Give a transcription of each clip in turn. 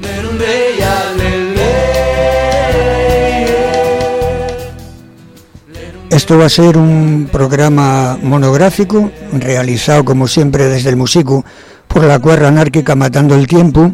Esto va a ser un programa monográfico realizado como siempre desde el Musicu por la cuerda anárquica Matando el Tiempo,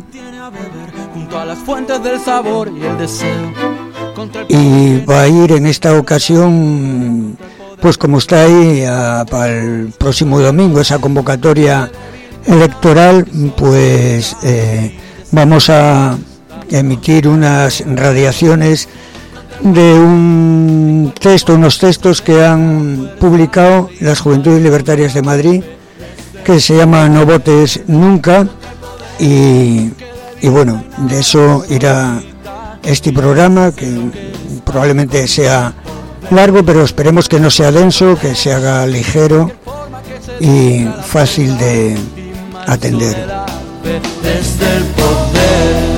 y va a ir en esta ocasión, pues como está ahí para el próximo domingo esa convocatoria electoral, pues vamos a emitir unas radiaciones de unos textos que han publicado las Juventudes Libertarias de Madrid, que se llama No votes nunca, y bueno, de eso irá este programa, que probablemente sea largo, pero esperemos que no sea denso, que se haga ligero y fácil de atender. Desde el poder,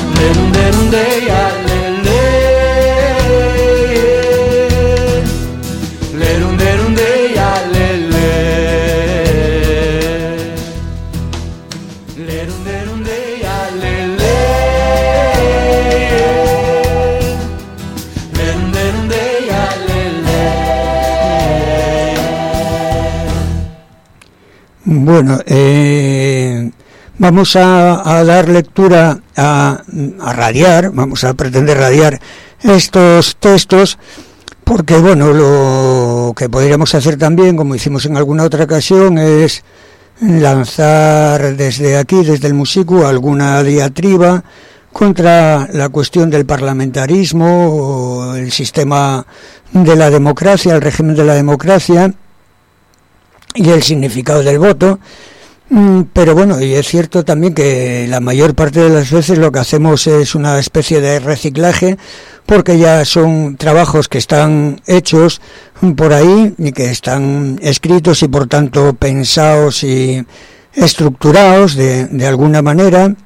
Bueno, vamos a dar lectura a radiar, vamos a pretender radiar estos textos, porque bueno, lo que podríamos hacer también, como hicimos en alguna otra ocasión, es lanzar desde aquí, desde el Musicu, alguna diatriba contra la cuestión del parlamentarismo, o el sistema de la democracia, el régimen de la democracia y el significado del voto. Pero bueno, y es cierto también que la mayor parte de las veces lo que hacemos es una especie de reciclaje, porque ya son trabajos que están hechos por ahí y que están escritos y por tanto pensados y estructurados de alguna manera,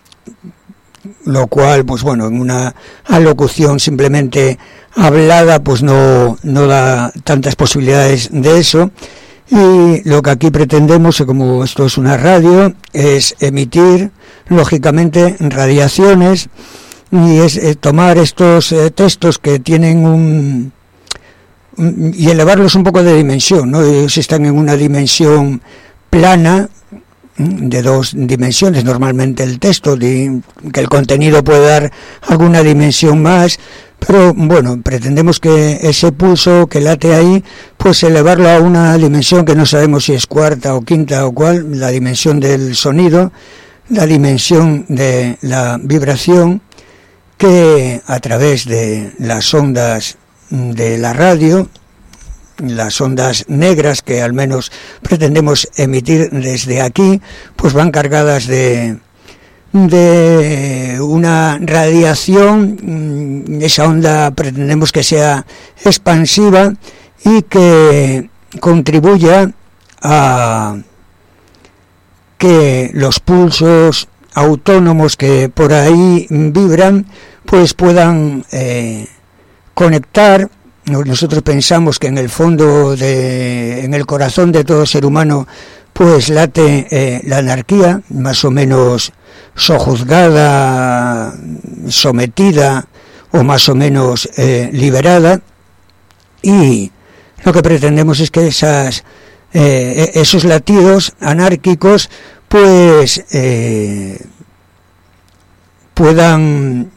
lo cual, pues bueno, en una alocución simplemente hablada pues no da tantas posibilidades de eso. Y lo que aquí pretendemos, como esto es una radio, es emitir, lógicamente, radiaciones, y es tomar estos textos que tienen y elevarlos un poco de dimensión, ¿no? Ellos están en una dimensión plana, de 2 dimensiones, normalmente el texto, que el contenido puede dar alguna dimensión más, pero bueno, pretendemos que ese pulso que late ahí, pues elevarlo a una dimensión que no sabemos si es cuarta o quinta o cuál, la dimensión del sonido, la dimensión de la vibración, que a través de las ondas de la radio, las ondas negras que al menos pretendemos emitir desde aquí, pues van cargadas de una radiación. Esa onda pretendemos que sea expansiva y que contribuya a que los pulsos autónomos que por ahí vibran pues puedan conectar. Nosotros pensamos que en el fondo, en el corazón de todo ser humano, pues late la anarquía, más o menos sojuzgada, sometida o más o menos liberada, y lo que pretendemos es que esos latidos anárquicos pues puedan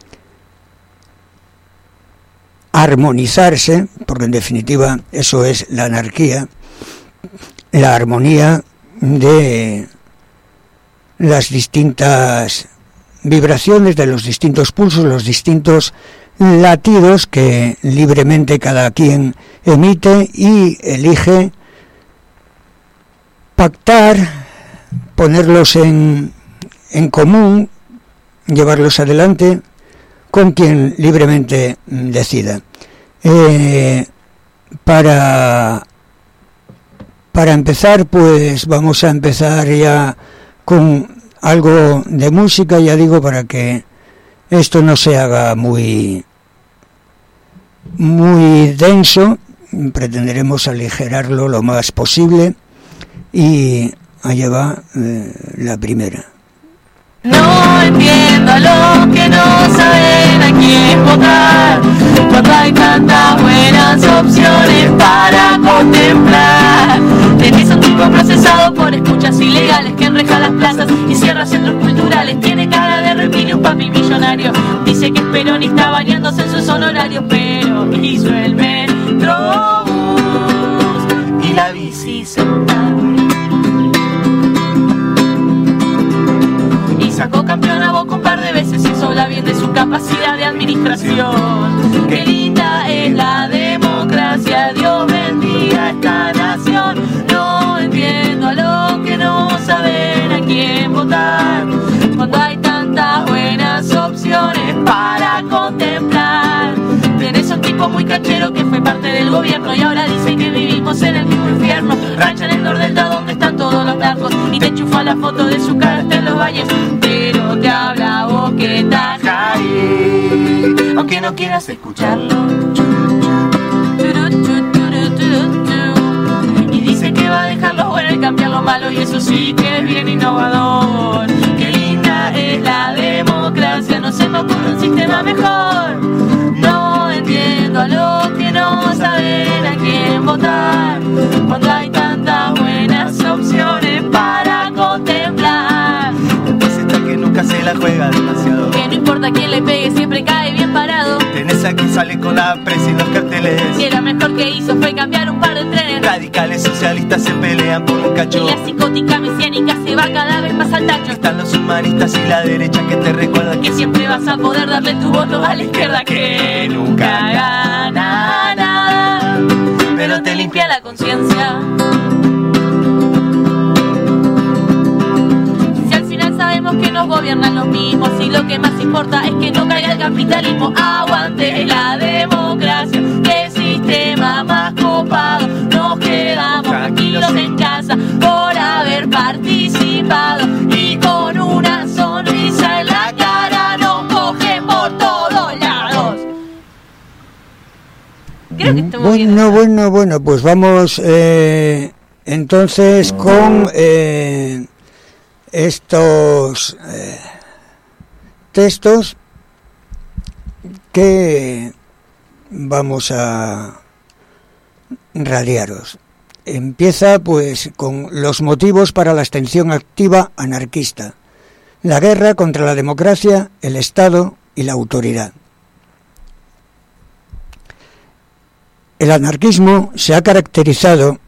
armonizarse, porque en definitiva eso es la anarquía, la armonía de las distintas vibraciones, de los distintos pulsos, los distintos latidos que libremente cada quien emite y elige pactar, ponerlos en común, llevarlos adelante con quien libremente decida. Para empezar, pues vamos a empezar ya con algo de música, ya digo, para que esto no se haga muy denso. Pretenderemos aligerarlo lo más posible, y allá va la primera. No entiendo votar, cuando hay tantas buenas opciones para contemplar. Tenés un tipo procesado por escuchas ilegales que enreja las plazas y cierra centros culturales. Tiene cara de reptil y un papi millonario. Dice que es peronista bañándose en sus honorarios, pero hizo el metrobús y la bici sentada. Y sacó campeón a Boca un par de veces y eso habla bien de su capacidad de administración. Qué linda es la democracia, Dios bendiga esta nación. No entiendo a los que no saben a quién votar, cuando hay tantas buenas opciones para contemplar. Tenés un tipo muy cachero que fue parte del gobierno y ahora dice que vivimos en el mismo infierno. Rancha en el Nordelta donde están todos los narcos y te enchufa la foto de su cara en los valles, pero te habla vos que estás ahí, aunque no quieras escucharlo. Y dice que va a dejar lo bueno y cambiar lo malo, y eso sí que es bien innovador. Qué linda es la democracia, no se me ocurre un sistema mejor. No entiendo a los que no saben a quién votar, cuando hay tantas buenas opciones para contemplar. Después está que nunca se la juega demasiado, que no importa quién le pegue, siempre cae bien parado. Tenés a que sale con la prensa y los carteles. Y lo mejor que hizo fue cambiar un par de trenes. Radicales socialistas se pelean por un cacho, y la psicótica mesiánica se va cada vez más al tacho. Están los humanistas y la derecha que te recuerdan que siempre vas a poder darle tu voto a la izquierda, que nunca gana nada, pero te limpia la conciencia. Si al final sabemos que nos gobiernan los mismos y lo que más importa es que no caiga el capitalismo, aguante la democracia, qué sistema más copado. Nos quedamos tranquilos en casa por haber participado y con una sonrisa en la cara nos cogen por todos lados. Creo que estamos bien. Bueno, pues vamos entonces con estos textos que vamos a radiaros. Empieza pues con los motivos para la abstención activa anarquista, la guerra contra la democracia, el Estado y la autoridad. El anarquismo se ha caracterizado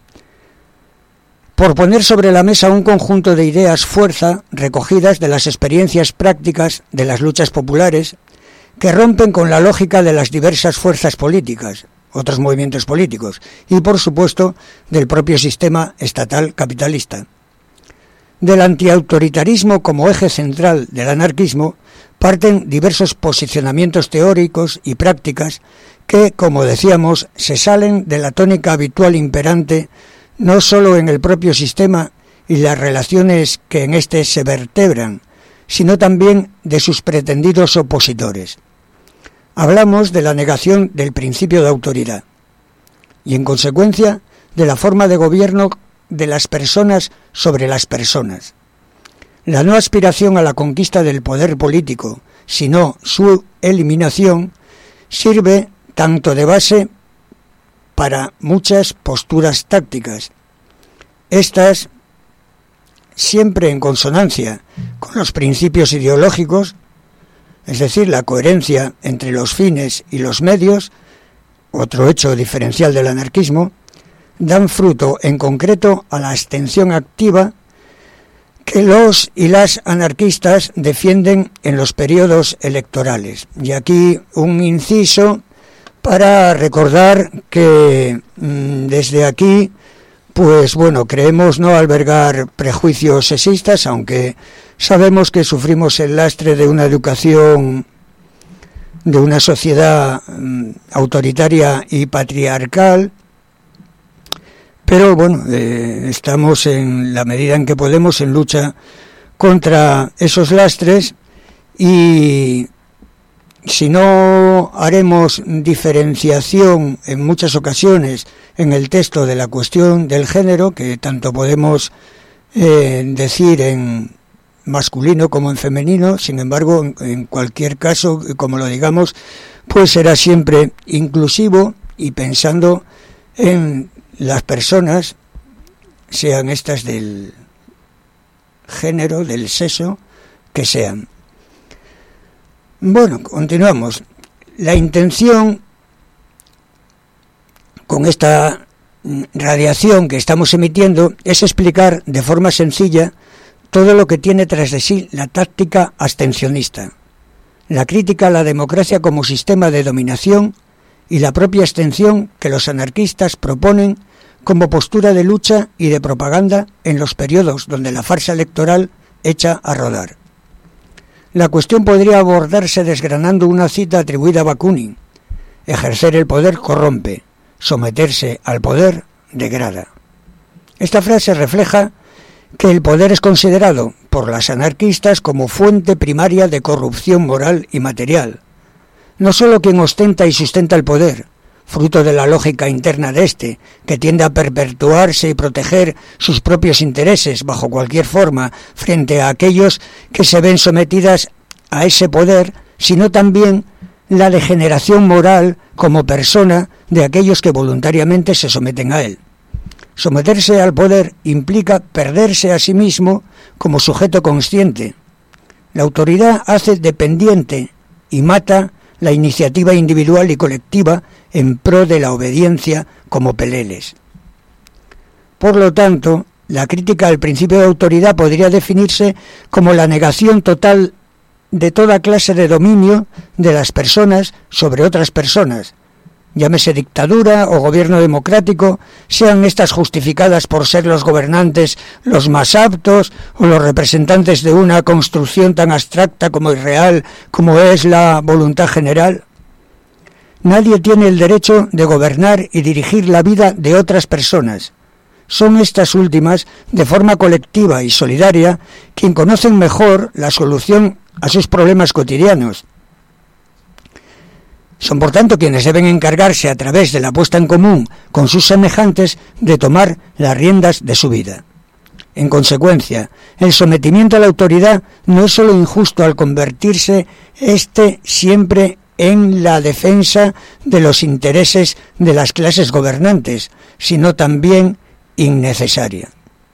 por poner sobre la mesa un conjunto de ideas fuerza recogidas de las experiencias prácticas de las luchas populares que rompen con la lógica de las diversas fuerzas políticas, otros movimientos políticos y, por supuesto, del propio sistema estatal capitalista. Del antiautoritarismo como eje central del anarquismo parten diversos posicionamientos teóricos y prácticas que, como decíamos, se salen de la tónica habitual imperante no solo en el propio sistema y las relaciones que en éste se vertebran, sino también de sus pretendidos opositores. Hablamos de la negación del principio de autoridad y, en consecuencia, de la forma de gobierno de las personas sobre las personas. La no aspiración a la conquista del poder político, sino su eliminación, sirve tanto de base para muchas posturas tácticas. Estas, siempre en consonancia con los principios ideológicos, es decir, la coherencia entre los fines y los medios, otro hecho diferencial del anarquismo, dan fruto en concreto a la abstención activa que los y las anarquistas defienden en los periodos electorales. Y aquí un inciso para recordar que desde aquí, pues bueno, creemos no albergar prejuicios sexistas, aunque sabemos que sufrimos el lastre de una educación, de una sociedad autoritaria y patriarcal, pero bueno, estamos en la medida en que podemos en lucha contra esos lastres y si no haremos diferenciación en muchas ocasiones en el texto de la cuestión del género, que tanto podemos decir en masculino como en femenino, sin embargo, en cualquier caso, como lo digamos, pues será siempre inclusivo y pensando en las personas, sean estas del género, del sexo que sean. Bueno, continuamos. La intención con esta radiación que estamos emitiendo es explicar de forma sencilla todo lo que tiene tras de sí la táctica abstencionista, la crítica a la democracia como sistema de dominación y la propia abstención que los anarquistas proponen como postura de lucha y de propaganda en los periodos donde la farsa electoral echa a rodar. La cuestión podría abordarse desgranando una cita atribuida a Bakunin: ejercer el poder corrompe, someterse al poder degrada. Esta frase refleja que el poder es considerado por las anarquistas como fuente primaria de corrupción moral y material. No solo quien ostenta y sustenta el poder, fruto de la lógica interna de éste, que tiende a perpetuarse y proteger sus propios intereses bajo cualquier forma frente a aquellos que se ven sometidas a ese poder, sino también la degeneración moral como persona de aquellos que voluntariamente se someten a él. Someterse al poder implica perderse a sí mismo como sujeto consciente. La autoridad hace dependiente y mata la iniciativa individual y colectiva en pro de la obediencia como peleles. Por lo tanto, la crítica al principio de autoridad podría definirse como la negación total de toda clase de dominio de las personas sobre otras personas, llámese dictadura o gobierno democrático, sean estas justificadas por ser los gobernantes los más aptos o los representantes de una construcción tan abstracta como irreal como es la voluntad general. Nadie tiene el derecho de gobernar y dirigir la vida de otras personas. Son estas últimas, de forma colectiva y solidaria, quien conocen mejor la solución a sus problemas cotidianos. Son, por tanto, quienes deben encargarse, a través de la puesta en común con sus semejantes, de tomar las riendas de su vida. En consecuencia, el sometimiento a la autoridad no es solo injusto al convertirse siempre en la defensa de los intereses de las clases gobernantes, sino también innecesaria.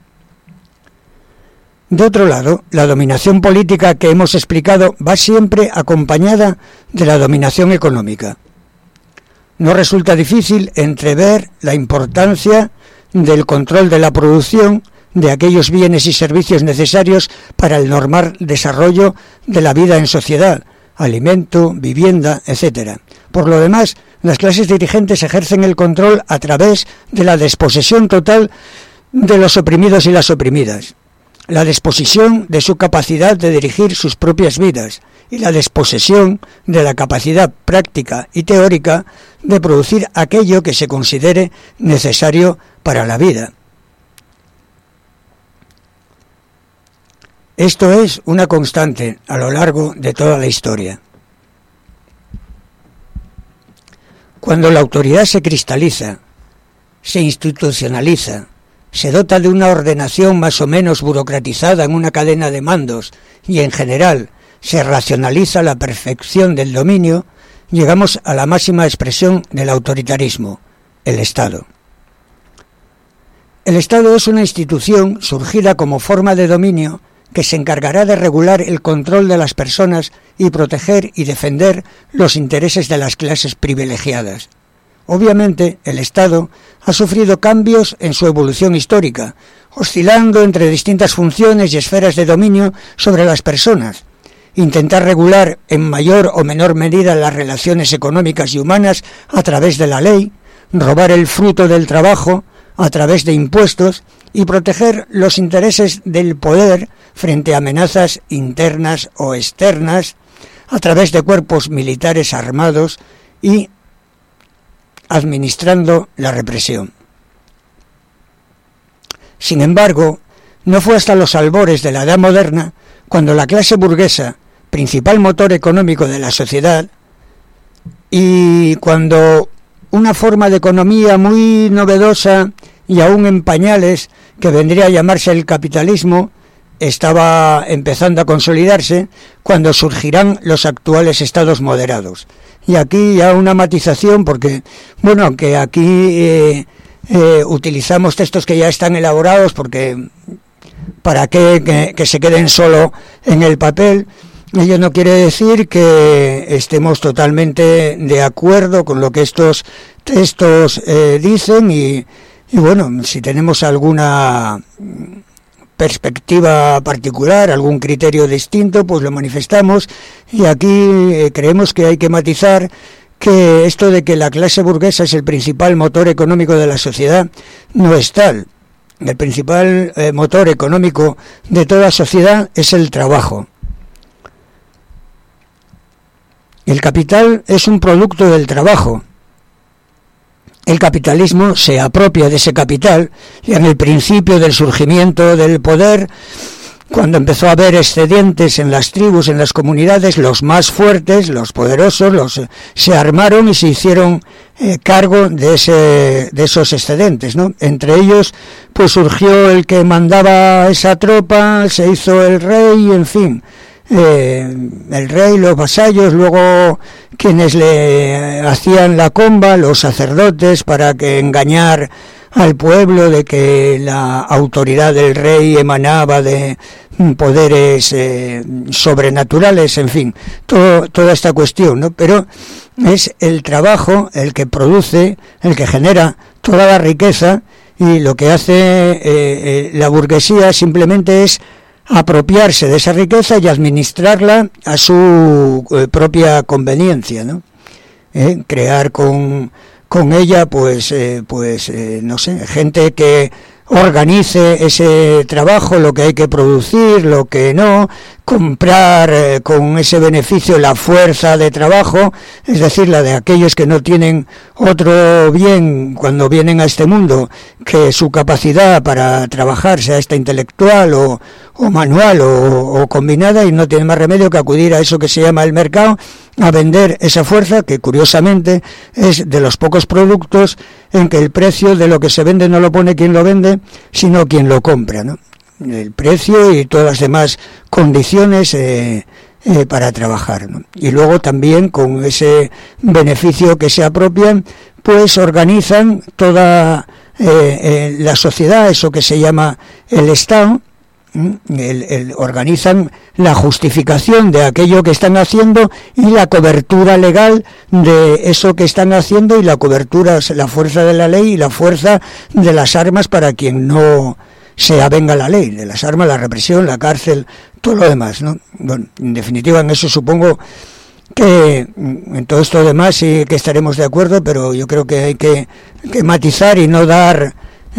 De otro lado, la dominación política que hemos explicado va siempre acompañada de la dominación económica. No resulta difícil entrever la importancia del control de la producción de aquellos bienes y servicios necesarios para el normal desarrollo de la vida en sociedad, alimento, vivienda, etc. Por lo demás, las clases dirigentes ejercen el control a través de la desposesión total de los oprimidos y las oprimidas, la desposesión de su capacidad de dirigir sus propias vidas y la desposesión de la capacidad práctica y teórica de producir aquello que se considere necesario para la vida. Esto es una constante a lo largo de toda la historia. Cuando la autoridad se cristaliza, se institucionaliza, se dota de una ordenación más o menos burocratizada en una cadena de mandos y, en general, se racionaliza la perfección del dominio, llegamos a la máxima expresión del autoritarismo, el Estado. El Estado es una institución surgida como forma de dominio que se encargará de regular el control de las personas y proteger y defender los intereses de las clases privilegiadas. Obviamente, el Estado ha sufrido cambios en su evolución histórica, oscilando entre distintas funciones y esferas de dominio sobre las personas. Intentar regular en mayor o menor medida las relaciones económicas y humanas a través de la ley, robar el fruto del trabajo a través de impuestos y proteger los intereses del poder frente a amenazas internas o externas a través de cuerpos militares armados y administrando la represión. Sin embargo, no fue hasta los albores de la Edad Moderna cuando la clase burguesa, principal motor económico de la sociedad, y cuando una forma de economía muy novedosa y aún en pañales, que vendría a llamarse el capitalismo, estaba empezando a consolidarse, cuando surgirán los actuales estados moderados. Y aquí ya una matización, porque, bueno, aunque aquí utilizamos textos que ya están elaborados, porque para que se queden solo en el papel, ello no quiere decir que estemos totalmente de acuerdo con lo que estos textos dicen, y bueno, si tenemos alguna perspectiva particular, algún criterio distinto, pues lo manifestamos. Y aquí creemos que hay que matizar que esto de que la clase burguesa es el principal motor económico de la sociedad no es tal. El principal motor económico de toda sociedad es el trabajo. El capital es un producto del trabajo. El capitalismo se apropia de ese capital, y en el principio del surgimiento del poder, cuando empezó a haber excedentes en las tribus, en las comunidades, los más fuertes, los poderosos, se armaron y se hicieron cargo de esos excedentes, ¿no? Entre ellos, pues surgió el que mandaba esa tropa, se hizo el rey, en fin. El rey, los vasallos, luego quienes le hacían la comba, los sacerdotes, para que engañar al pueblo de que la autoridad del rey emanaba de poderes sobrenaturales, en fin, toda esta cuestión, ¿no? Pero es el trabajo el que produce, el que genera toda la riqueza, y lo que hace la burguesía simplemente es apropiarse de esa riqueza y administrarla a su propia conveniencia, ¿no? Crear con ella, pues no sé, gente que organice ese trabajo, lo que hay que producir, lo que no, comprar con ese beneficio la fuerza de trabajo, es decir, la de aquellos que no tienen otro bien cuando vienen a este mundo que su capacidad para trabajar, sea esta intelectual o manual o combinada, y no tiene más remedio que acudir a eso que se llama el mercado, a vender esa fuerza, que curiosamente es de los pocos productos en que el precio de lo que se vende no lo pone quien lo vende, sino quien lo compra, ¿no? El precio y todas las demás condiciones para trabajar, ¿no? Y luego también con ese beneficio que se apropian, pues organizan toda la sociedad, eso que se llama el Estado. Organizan la justificación de aquello que están haciendo y la cobertura legal de eso que están haciendo, y la cobertura, la fuerza de la ley y la fuerza de las armas para quien no se avenga a la ley, de las armas, la represión, la cárcel, todo lo demás, ¿no? Bueno, en definitiva, en eso supongo que en todo esto demás sí que estaremos de acuerdo, pero yo creo que hay que matizar y no darles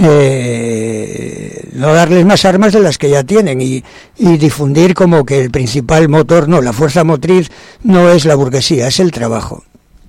más armas de las que ya tienen, y difundir como que el principal motor, no, la fuerza motriz no es la burguesía, es el trabajo.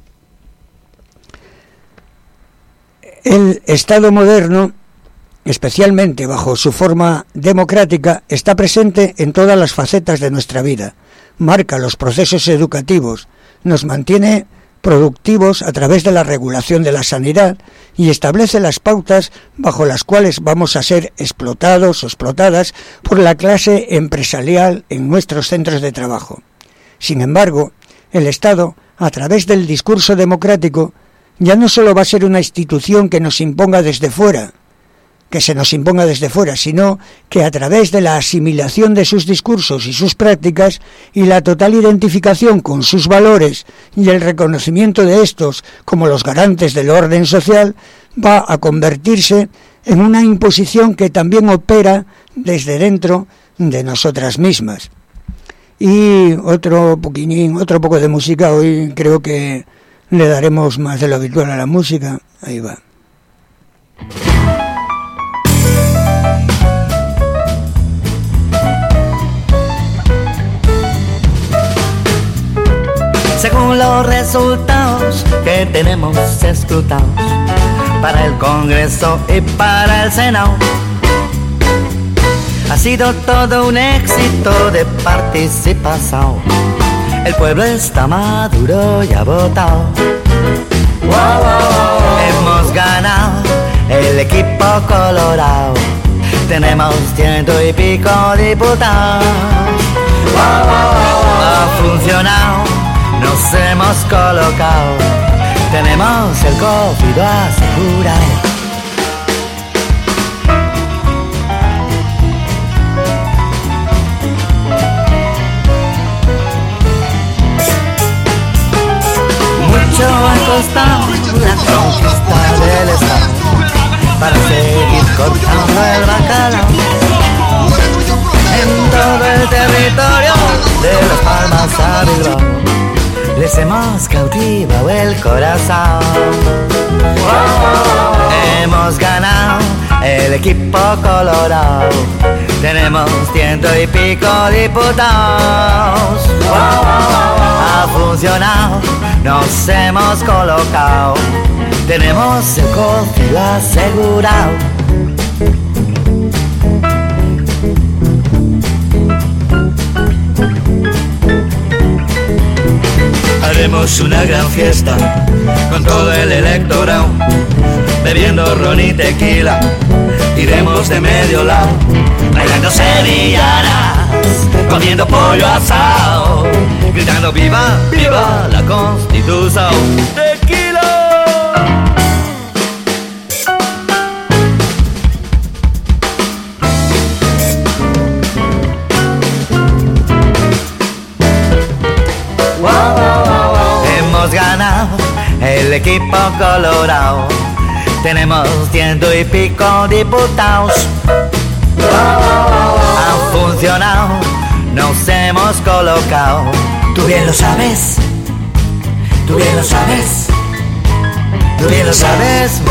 El Estado moderno, especialmente bajo su forma democrática, está presente en todas las facetas de nuestra vida, marca los procesos educativos, nos mantiene productivos a través de la regulación de la sanidad, y establece las pautas bajo las cuales vamos a ser explotados o explotadas por la clase empresarial en nuestros centros de trabajo. Sin embargo, el Estado, a través del discurso democrático, ya no solo va a ser una institución que nos imponga desde fuera, que se nos imponga desde fuera, sino que a través de la asimilación de sus discursos y sus prácticas y la total identificación con sus valores y el reconocimiento de estos como los garantes del orden social, va a convertirse en una imposición que también opera desde dentro de nosotras mismas. Y otro poco de música. Hoy creo que le daremos más de lo habitual a la música. Ahí va. Según los resultados que tenemos escrutados para el Congreso y para el Senado, ha sido todo un éxito de participación. El pueblo está maduro y ha votado. Hemos ganado el equipo colorado. Tenemos 100 y pico diputados. Ha funcionado nos hemos colocado. Tenemos el COVID asegurado. Mucho ha costado la conquista del Estado para seguir cortando el bacalao en todo el territorio de Las Palmas a Bilbao. Les hemos cautivado el corazón. Hemos ganado el equipo colorado. Tenemos 100 y pico diputados. Ha funcionado, nos hemos colocado. Tenemos el COVID asegurado. Haremos una gran fiesta con todo el electorado, bebiendo ron y tequila, iremos de medio lado, bailando sevillanas, comiendo pollo asado, gritando viva, viva la Constitución. ¡Tequila! Hemos ganado el equipo colorado. Tenemos 100 y pico diputados. Han funcionado, nos hemos colocado. Tú bien lo sabes, tú bien lo sabes, tú bien lo sabes.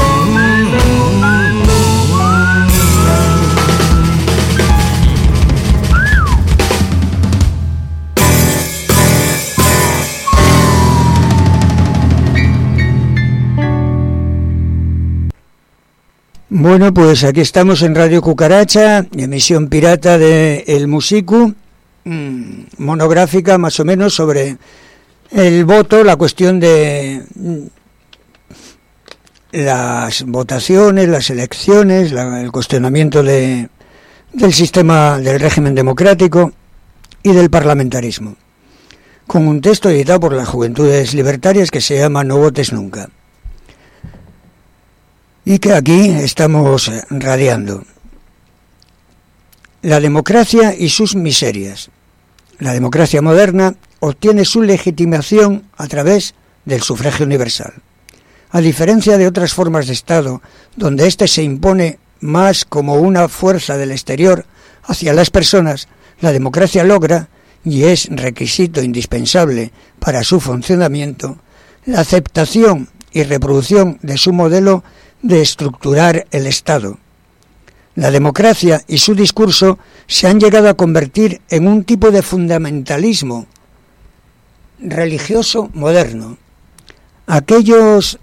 Bueno, pues aquí estamos en Radio Cucaracha, emisión pirata de El Musicu, monográfica más o menos sobre el voto, la cuestión de las votaciones, las elecciones, el cuestionamiento del sistema del régimen democrático y del parlamentarismo, con un texto editado por las Juventudes Libertarias que se llama No votes nunca, y que aquí estamos radiando. La democracia y sus miserias. La democracia moderna obtiene su legitimación a través del sufragio universal. A diferencia de otras formas de Estado, donde éste se impone más como una fuerza del exterior hacia las personas, la democracia logra, y es requisito indispensable para su funcionamiento, la aceptación y reproducción de su modelo de estructurar el Estado. La democracia y su discurso se han llegado a convertir en un tipo de fundamentalismo religioso moderno. Aquellos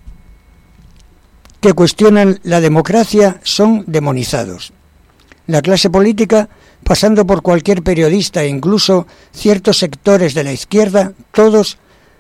que cuestionan la democracia son demonizados. La clase política, pasando por cualquier periodista e incluso ciertos sectores de la izquierda, todos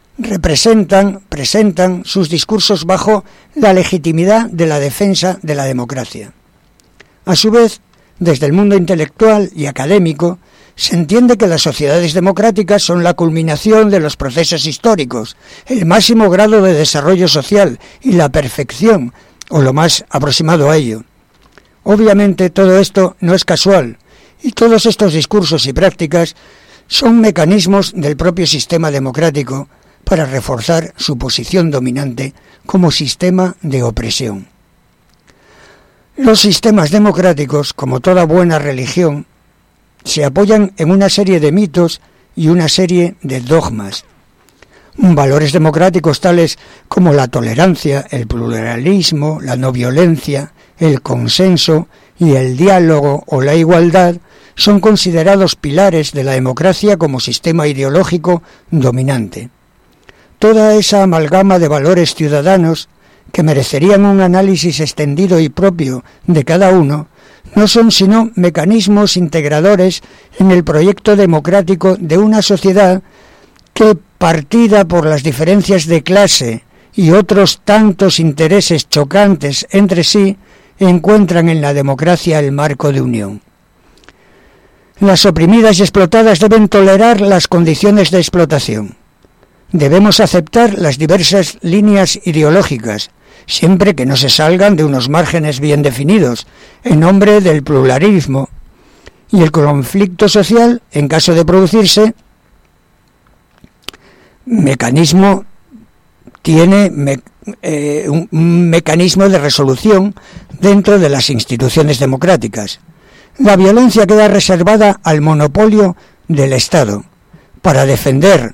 presentan sus discursos bajo la legitimidad de la defensa de la democracia. A su vez, desde el mundo intelectual y académico, se entiende que las sociedades democráticas son la culminación de los procesos históricos, el máximo grado de desarrollo social y la perfección, o lo más aproximado a ello. Obviamente todo esto no es casual, y todos estos discursos y prácticas son mecanismos del propio sistema democrático para reforzar su posición dominante como sistema de opresión. Los sistemas democráticos, como toda buena religión, se apoyan en una serie de mitos y una serie de dogmas. Valores democráticos tales como la tolerancia, el pluralismo, la no violencia, el consenso y el diálogo o la igualdad son considerados pilares de la democracia como sistema ideológico dominante. Toda esa amalgama de valores ciudadanos, que merecerían un análisis extendido y propio de cada uno, no son sino mecanismos integradores en el proyecto democrático de una sociedad que, partida por las diferencias de clase y otros tantos intereses chocantes entre sí, encuentran en la democracia el marco de unión. Las oprimidas y explotadas deben tolerar las condiciones de explotación. Debemos aceptar las diversas líneas ideológicas, siempre que no se salgan de unos márgenes bien definidos, en nombre del pluralismo. Y el conflicto social, en caso de producirse, tiene un mecanismo de resolución dentro de las instituciones democráticas. La violencia queda reservada al monopolio del Estado para defender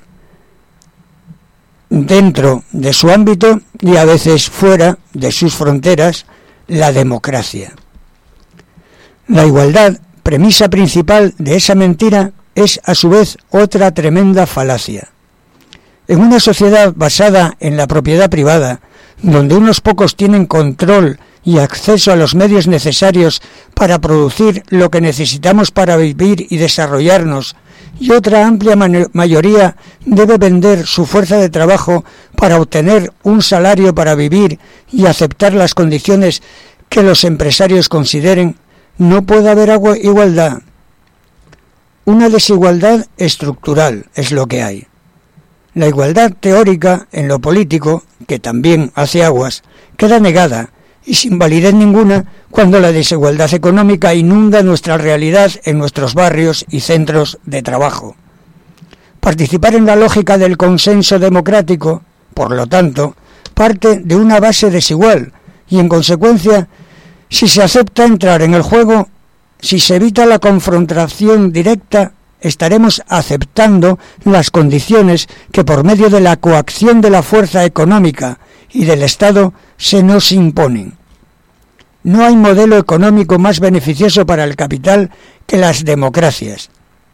dentro de su ámbito y a veces fuera de sus fronteras la democracia. La igualdad, premisa principal de esa mentira, es a su vez otra tremenda falacia. En una sociedad basada en la propiedad privada, donde unos pocos tienen control y acceso a los medios necesarios para producir lo que necesitamos para vivir y desarrollarnos, y otra amplia mayoría debe vender su fuerza de trabajo para obtener un salario para vivir y aceptar las condiciones que los empresarios consideren, no puede haber igualdad. Una desigualdad estructural es lo que hay. La igualdad teórica en lo político, que también hace aguas, queda negada y sin validez ninguna cuando la desigualdad económica inunda nuestra realidad en nuestros barrios y centros de trabajo. Participar en la lógica del consenso democrático, por lo tanto, parte de una base desigual y, en consecuencia, si se acepta entrar en el juego, si se evita la confrontación directa, estaremos aceptando las condiciones que por medio de la coacción de la fuerza económica y del Estado se nos imponen. No hay modelo económico más beneficioso para el capital que las democracias.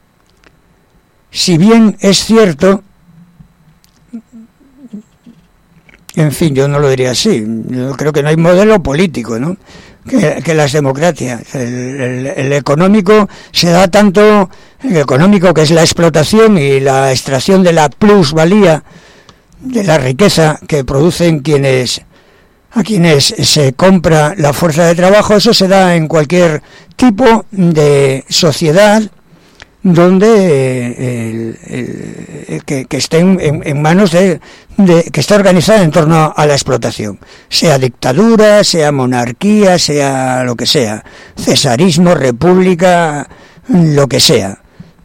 Si bien es cierto, en fin, yo no lo diría así, yo creo que no hay modelo político, ¿no?, que las democracias. El económico se da tanto, el económico, que es la explotación y la extracción de la plusvalía de la riqueza que producen a quienes se compra la fuerza de trabajo. Eso se da en cualquier tipo de sociedad donde que esté en manos que está organizada en torno a la explotación, sea dictadura, sea monarquía, sea lo que sea, cesarismo, república, lo que sea.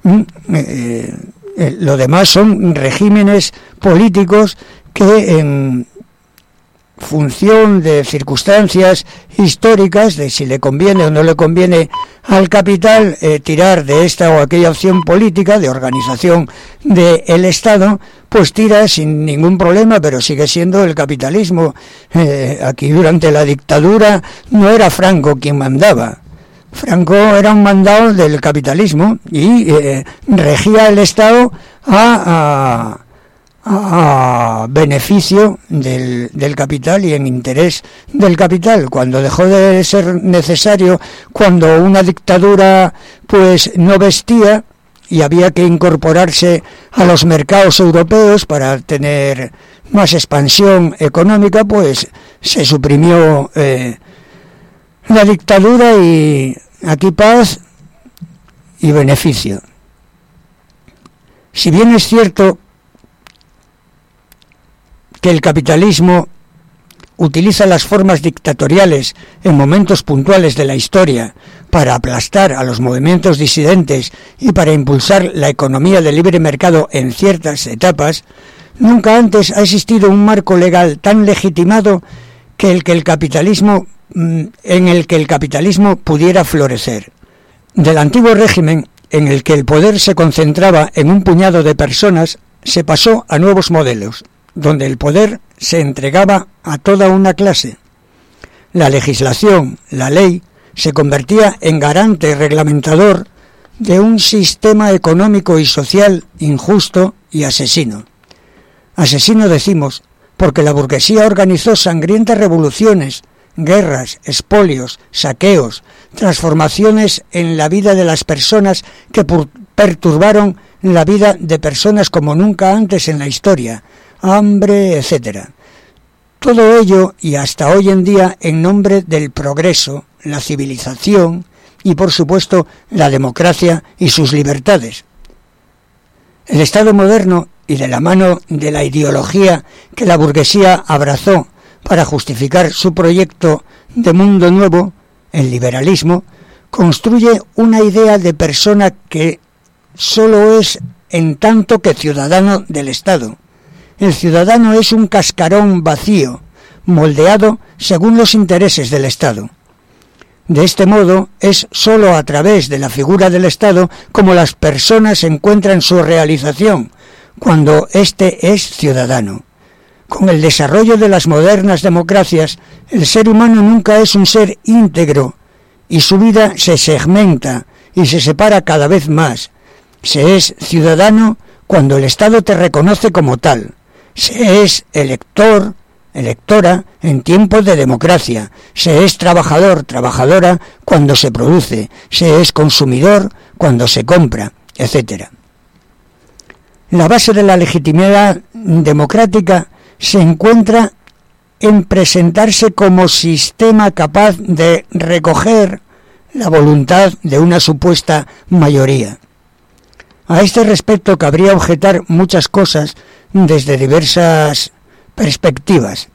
Lo demás son regímenes políticos que, en función de circunstancias históricas, de si le conviene o no le conviene al capital tirar de esta o aquella opción política de organización del Estado, pues tira sin ningún problema, pero sigue siendo el capitalismo. Aquí durante la dictadura no era Franco quien mandaba. Franco era un mandado del capitalismo y regía el Estado a beneficio del capital y en interés del capital. Cuando dejó de ser necesario, cuando una dictadura pues no vestía y había que incorporarse a los mercados europeos para tener más expansión económica, pues se suprimió la dictadura y aquí paz y beneficio. Si bien es cierto que el capitalismo utiliza las formas dictatoriales en momentos puntuales de la historia para aplastar a los movimientos disidentes y para impulsar la economía de libre mercado en ciertas etapas, nunca antes ha existido un marco legal tan legitimado en el que el capitalismo pudiera florecer. Del antiguo régimen, en el que el poder se concentraba en un puñado de personas, se pasó a nuevos modelos, donde el poder se entregaba a toda una clase. La legislación, la ley, se convertía en garante reglamentador de un sistema económico y social injusto y asesino. Asesino decimos porque la burguesía organizó sangrientas revoluciones, guerras, expolios, saqueos, transformaciones en la vida de las personas que perturbaron la vida de personas como nunca antes en la historia, hambre, etcétera. Todo ello, y hasta hoy en día, en nombre del progreso, la civilización y, por supuesto, la democracia y sus libertades. El Estado moderno y de la mano de la ideología que la burguesía abrazó para justificar su proyecto de mundo nuevo, el liberalismo, construye una idea de persona que solo es en tanto que ciudadano del Estado. El ciudadano es un cascarón vacío, moldeado según los intereses del Estado. De este modo, es sólo a través de la figura del Estado como las personas encuentran su realización, cuando éste es ciudadano. Con el desarrollo de las modernas democracias, el ser humano nunca es un ser íntegro, y su vida se segmenta y se separa cada vez más. Se es ciudadano cuando el Estado te reconoce como tal. Se es elector, electora en tiempos de democracia. Se es trabajador, trabajadora cuando se produce. Se es consumidor cuando se compra, etc. La base de la legitimidad democrática se encuentra en presentarse como sistema capaz de recoger la voluntad de una supuesta mayoría. A este respecto cabría objetar muchas cosas desde diversas perspectivas.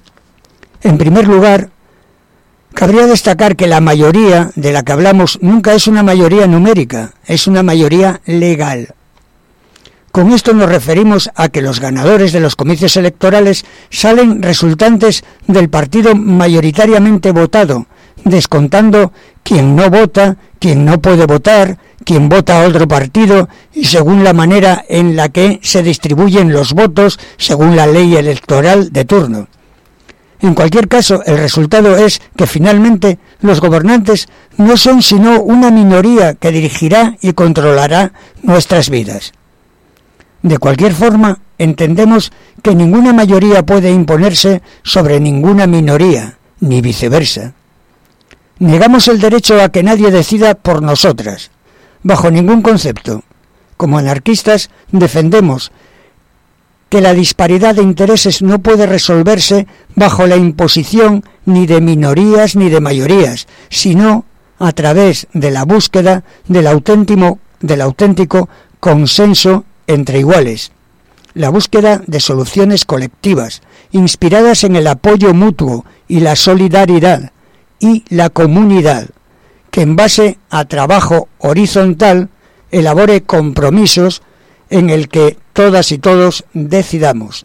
En primer lugar, cabría destacar que la mayoría de la que hablamos nunca es una mayoría numérica, es una mayoría legal. Con esto nos referimos a que los ganadores de los comicios electorales salen resultantes del partido mayoritariamente votado, descontando quien no vota, quien no puede votar, quien vota a otro partido y según la manera en la que se distribuyen los votos según la ley electoral de turno. En cualquier caso, el resultado es que finalmente los gobernantes no son sino una minoría que dirigirá y controlará nuestras vidas. De cualquier forma, entendemos que ninguna mayoría puede imponerse sobre ninguna minoría, ni viceversa. Negamos el derecho a que nadie decida por nosotras, bajo ningún concepto. Como anarquistas, defendemos que la disparidad de intereses no puede resolverse bajo la imposición ni de minorías ni de mayorías, sino a través de la búsqueda del auténtico consenso entre iguales, la búsqueda de soluciones colectivas, inspiradas en el apoyo mutuo y la solidaridad y la comunidad, que en base a trabajo horizontal elabore compromisos en el que todas y todos decidamos.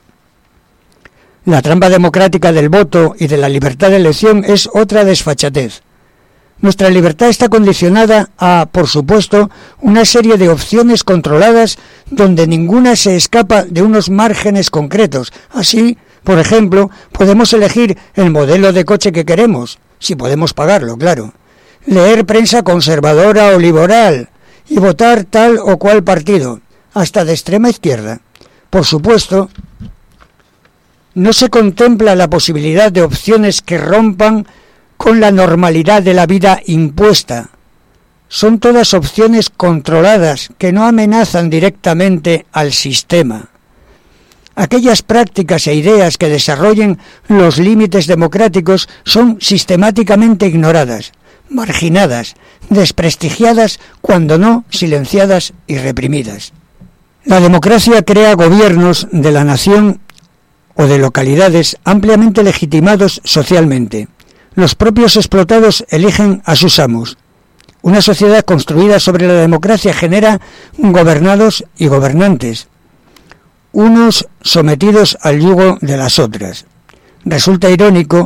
La trampa democrática del voto y de la libertad de elección es otra desfachatez. Nuestra libertad está condicionada a, por supuesto, una serie de opciones controladas donde ninguna se escapa de unos márgenes concretos. Así, por ejemplo, podemos elegir el modelo de coche que queremos, si podemos pagarlo, claro, leer prensa conservadora o liberal y votar tal o cual partido, hasta de extrema izquierda. Por supuesto, no se contempla la posibilidad de opciones que rompan con la normalidad de la vida impuesta. Son todas opciones controladas que no amenazan directamente al sistema. Aquellas prácticas e ideas que desarrollen los límites democráticos son sistemáticamente ignoradas, marginadas, desprestigiadas, cuando no silenciadas y reprimidas. La democracia crea gobiernos de la nación o de localidades ampliamente legitimados socialmente. Los propios explotados eligen a sus amos. Una sociedad construida sobre la democracia genera gobernados y gobernantes, unos sometidos al yugo de las otras. Resulta irónico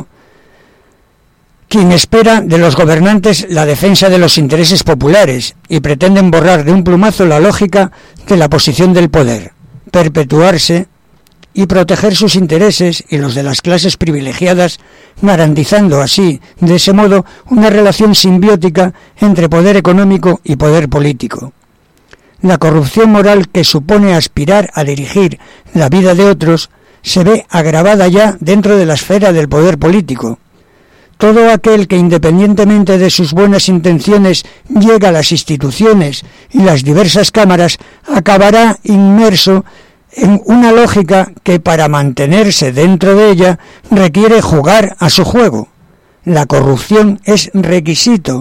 quien espera de los gobernantes la defensa de los intereses populares y pretenden borrar de un plumazo la lógica de la posición del poder, perpetuarse y proteger sus intereses y los de las clases privilegiadas, garantizando así, de ese modo, una relación simbiótica entre poder económico y poder político. La corrupción moral que supone aspirar a dirigir la vida de otros se ve agravada ya dentro de la esfera del poder político. Todo aquel que, independientemente de sus buenas intenciones, llega a las instituciones y las diversas cámaras, acabará inmerso en una lógica que, para mantenerse dentro de ella, requiere jugar a su juego. La corrupción es requisito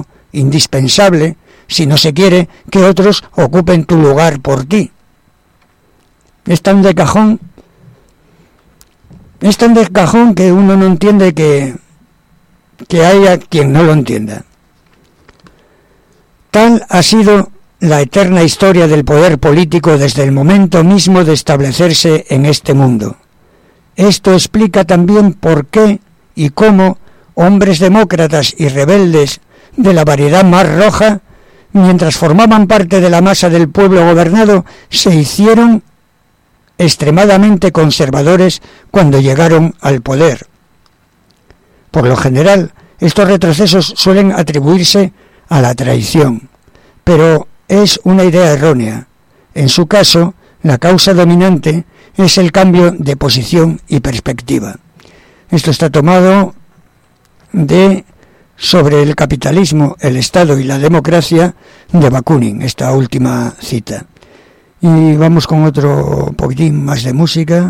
indispensable si no se quiere que otros ocupen tu lugar por ti. Es tan de cajón que uno no entiende que haya quien no lo entienda. Tal ha sido la eterna historia del poder político desde el momento mismo de establecerse en este mundo. Esto explica también por qué y cómo hombres demócratas y rebeldes de la variedad más roja, mientras formaban parte de la masa del pueblo gobernado, se hicieron extremadamente conservadores cuando llegaron al poder. Por lo general, estos retrocesos suelen atribuirse a la traición, pero es una idea errónea. En su caso, la causa dominante es el cambio de posición y perspectiva. Esto está tomado de Sobre el capitalismo, el Estado y la democracia de Bakunin, esta última cita. Y vamos con otro poquitín más de música.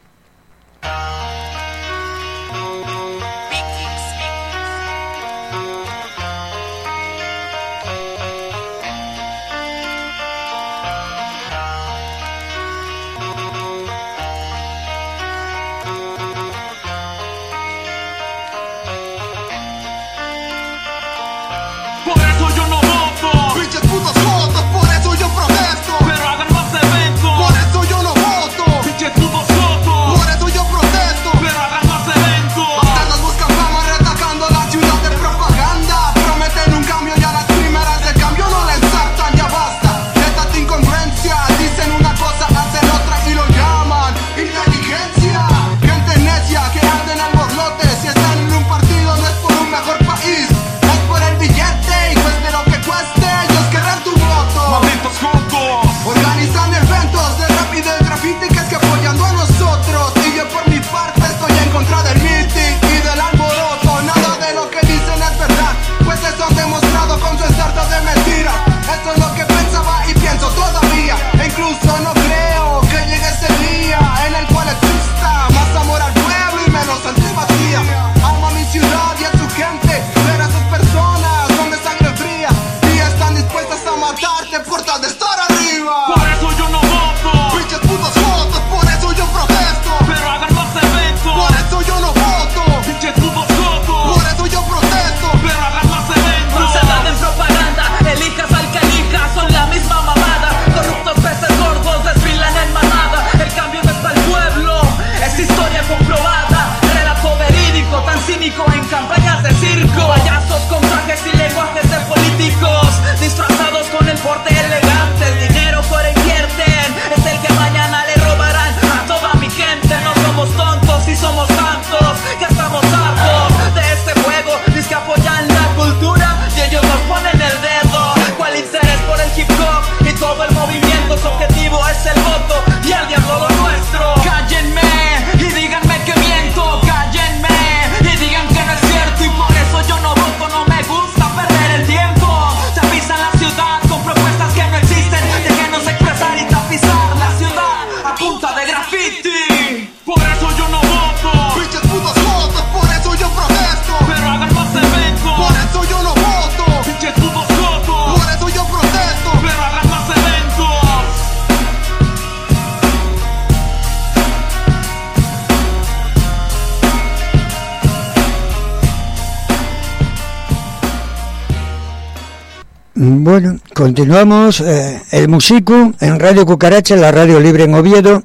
Bueno, continuamos el Musicu en Radio Cucaracha, la radio libre en Oviedo,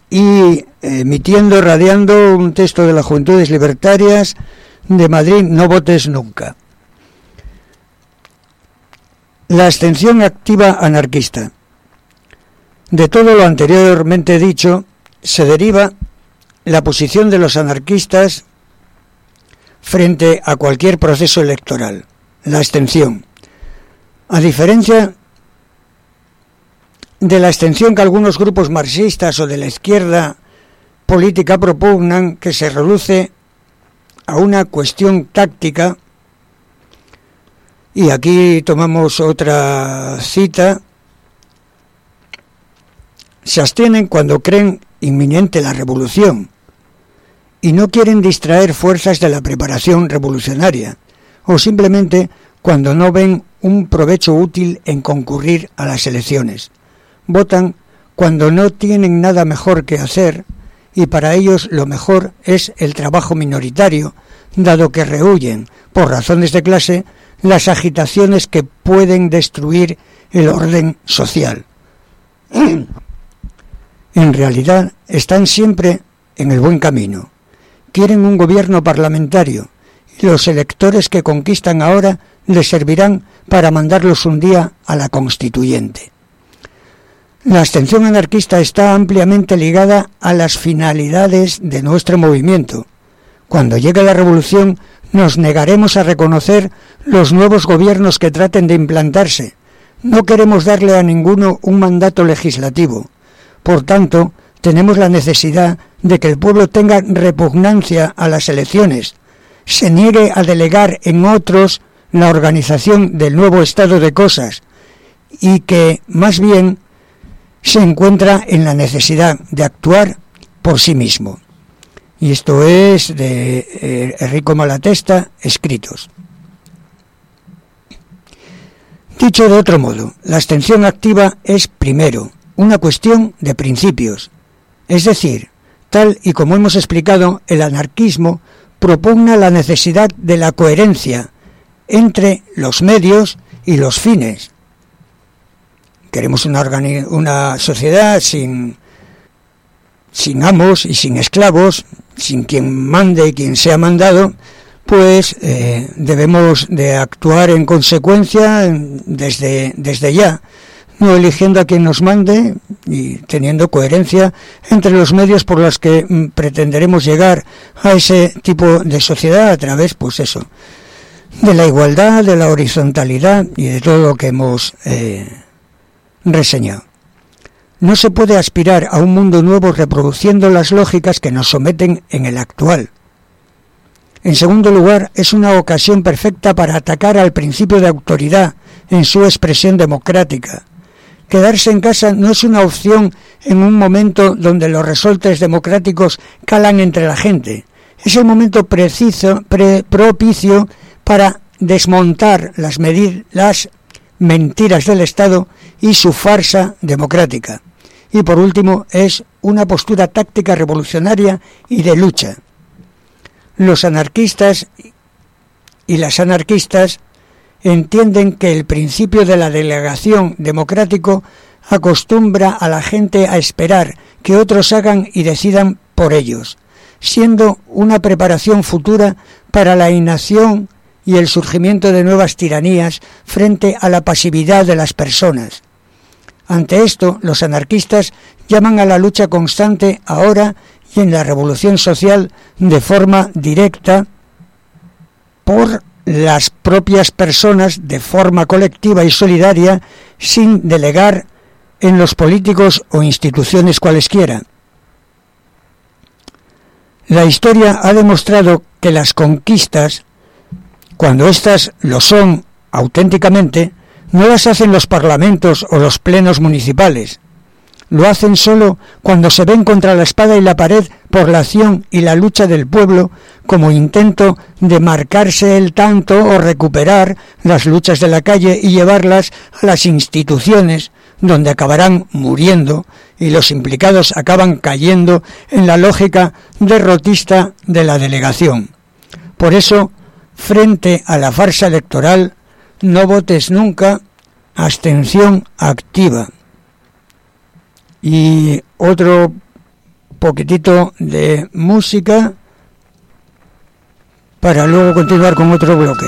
y radiando un texto de las Juventudes Libertarias de Madrid, No votes nunca. La abstención activa anarquista. De todo lo anteriormente dicho, se deriva la posición de los anarquistas frente a cualquier proceso electoral, la abstención. A diferencia de la abstención que algunos grupos marxistas o de la izquierda política propugnan, que se reduce a una cuestión táctica, y aquí tomamos otra cita: se abstienen cuando creen inminente la revolución y no quieren distraer fuerzas de la preparación revolucionaria, o simplemente cuando no ven un provecho útil en concurrir a las elecciones. Votan cuando no tienen nada mejor que hacer, y para ellos lo mejor es el trabajo minoritario, dado que rehuyen, por razones de clase, las agitaciones que pueden destruir el orden social. En realidad, están siempre en el buen camino. Quieren un gobierno parlamentario, y los electores que conquistan ahora les servirán para mandarlos un día a la Constituyente. La abstención anarquista está ampliamente ligada a las finalidades de nuestro movimiento. Cuando llegue la revolución, nos negaremos a reconocer los nuevos gobiernos que traten de implantarse. No queremos darle a ninguno un mandato legislativo. Por tanto, tenemos la necesidad de que el pueblo tenga repugnancia a las elecciones, se niegue a delegar en otros la organización del nuevo estado de cosas y que, más bien, se encuentra en la necesidad de actuar por sí mismo. Y esto es de Enrico Malatesta, Escritos. Dicho de otro modo, la abstención activa es, primero, una cuestión de principios. Es decir, tal y como hemos explicado, el anarquismo propugna la necesidad de la coherencia entre los medios y los fines. Queremos una sociedad sin amos y sin esclavos, sin quien mande y quien sea mandado, pues debemos de actuar en consecuencia desde ya, no eligiendo a quien nos mande y teniendo coherencia entre los medios por los que pretenderemos llegar a ese tipo de sociedad a través, pues eso, de la igualdad, de la horizontalidad y de todo lo que hemos reseñado. No se puede aspirar a un mundo nuevo reproduciendo las lógicas que nos someten en el actual. En segundo lugar, es una ocasión perfecta para atacar al principio de autoridad en su expresión democrática. Quedarse en casa no es una opción en un momento donde los resortes democráticos calan entre la gente. Es el momento propicio para desmontar las mentiras del Estado y su farsa democrática. Y por último, es una postura táctica revolucionaria y de lucha. Los anarquistas y las anarquistas entienden que el principio de la delegación democrático acostumbra a la gente a esperar que otros hagan y decidan por ellos, siendo una preparación futura para la inacción y el surgimiento de nuevas tiranías frente a la pasividad de las personas. Ante esto, los anarquistas llaman a la lucha constante ahora y en la revolución social de forma directa por las propias personas de forma colectiva y solidaria sin delegar en los políticos o instituciones cualesquiera. La historia ha demostrado que las conquistas, cuando éstas lo son auténticamente, no las hacen los parlamentos o los plenos municipales. Lo hacen solo cuando se ven contra la espada y la pared por la acción y la lucha del pueblo como intento de marcarse el tanto o recuperar las luchas de la calle y llevarlas a las instituciones, donde acabarán muriendo y los implicados acaban cayendo en la lógica derrotista de la delegación. Por eso, frente a la farsa electoral, no votes nunca, abstención activa. Y otro poquitito de música para luego continuar con otro bloque.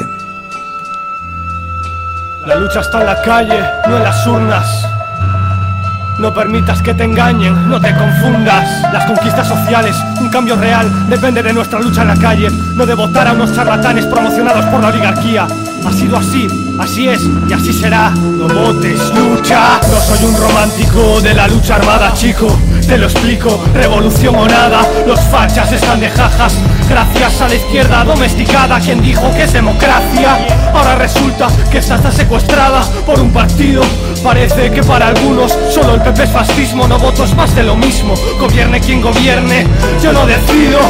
La lucha está en la calle, no en las urnas. No permitas que te engañen, no te confundas. Las conquistas sociales, un cambio real, depende de nuestra lucha en la calle, no de votar a unos charlatanes promocionados por la oligarquía. Ha sido así, así es y así será. No votes, lucha. No soy un romántico de la lucha armada, chico. Te lo explico, revolución o nada. Los fachas están de jajas, gracias a la izquierda domesticada. Quien dijo que es democracia, ahora resulta que esta está secuestrada por un partido. Parece que para algunos solo el PP es fascismo. No voto es más de lo mismo, gobierne quien gobierne, yo no decido.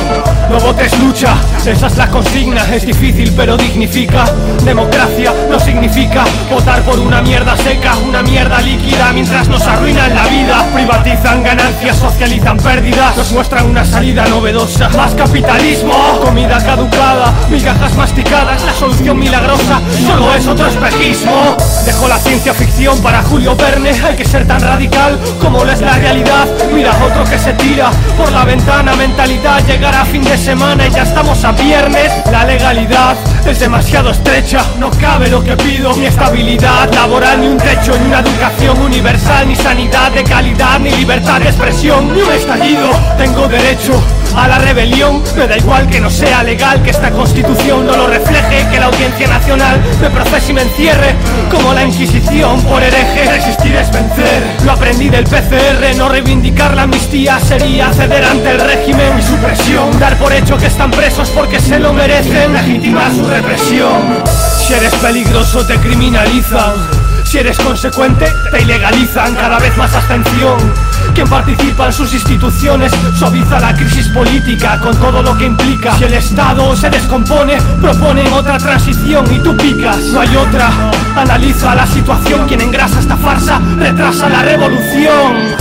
No votes lucha, esa es la consigna. Es difícil pero dignifica. Democracia no significa votar por una mierda seca, una mierda líquida mientras nos arruinan la vida. Privatizan ganancias, socializan pérdidas, nos muestran una salida novedosa. Más capitalismo, comida caducada, migajas masticadas, la solución milagrosa solo es otro espejismo. Dejó la ciencia ficción para Julio Verne. Hay que ser tan radical como lo es la realidad. Mira otro que se tira por la ventana. Mentalidad, llegará a fin de semana y ya estamos a viernes. La legalidad es demasiado estrecha, no cabe lo que pido. Ni estabilidad laboral, ni un techo, ni una educación universal, ni sanidad de calidad, ni libertad de expresión, ni un estallido. Tengo derecho a la rebelión, me da igual que no sea legal, que esta constitución no lo refleje, que la Audiencia Nacional me procese y me encierre como la Inquisición por hereje. Resistir es vencer, lo aprendí del PCR. No reivindicar la amnistía sería ceder ante el régimen y su presión. Dar por hecho que están presos porque se lo merecen, legitimar su represión. Si eres peligroso te criminalizan, si eres consecuente te ilegalizan. Cada vez más abstención. Quien participa en sus instituciones suaviza la crisis política con todo lo que implica. Si el Estado se descompone, proponen otra transición y tú picas. No hay otra, analiza la situación. Quien engrasa esta farsa retrasa la revolución.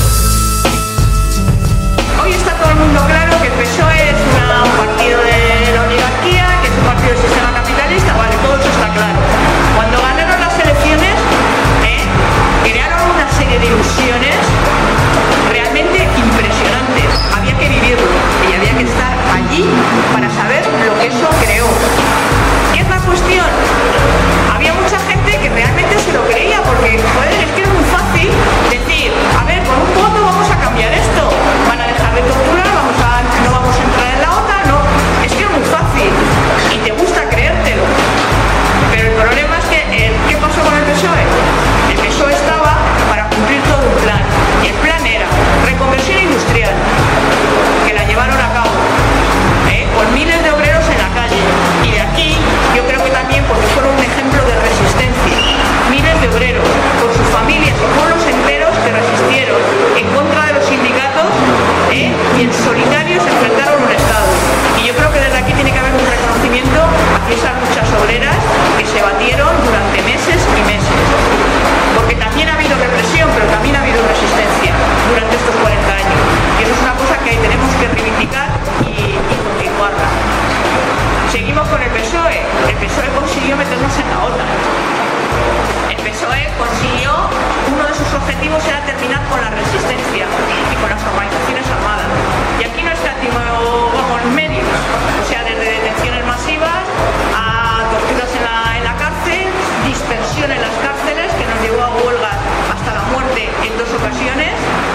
Hoy está todo el mundo claro que el PSOE es un partido de la oligarquía, que es un partido del sistema capitalista. Vale, todo eso está claro. Cuando ganaron las elecciones, crearon una serie de ilusiones realmente impresionantes. Había que vivirlo y había que estar allí para saber lo que eso creó. ¿Qué es la cuestión? Había mucha gente que realmente se lo creía porque, joder, es que es muy fácil decir, a ver, con un voto vamos a cambiar esto, van a dejar de torturar, no vamos a entrar en la OTAN, no, es que es muy fácil y te gusta creértelo. Pero el problema es que, ¿qué pasó con el PSOE? El PSOE estaba para cumplir todo un plan, y el plan era reconversión industrial, que la llevaron a cabo, con miles de obreros en la calle, y de aquí yo creo que también porque fueron un ejemplo de resistencia, miles de obreros, con sus familias y pueblos enteros que resistieron en contra de los sindicatos, y en solitario se enfrentaron a un Estado. Y yo creo que desde aquí tiene que haber un reconocimiento hacia esas luchas obreras que se batieron durante meses y meses. Porque también ha habido represión, pero también ha habido resistencia durante estos 40 años. Y eso es una cosa que tenemos que reivindicar y continuarla. Seguimos con el PSOE. El PSOE consiguió meternos en la OTAN. El PSOE consiguió, uno de sus objetivos era terminar con la resistencia y con las organizaciones armadas. Y aquí no escatimó medios, o sea, desde detenciones masivas a torturas en la cárcel, dispersión en las cárceles, que nos llevó a huelgas hasta la muerte en 2 ocasiones,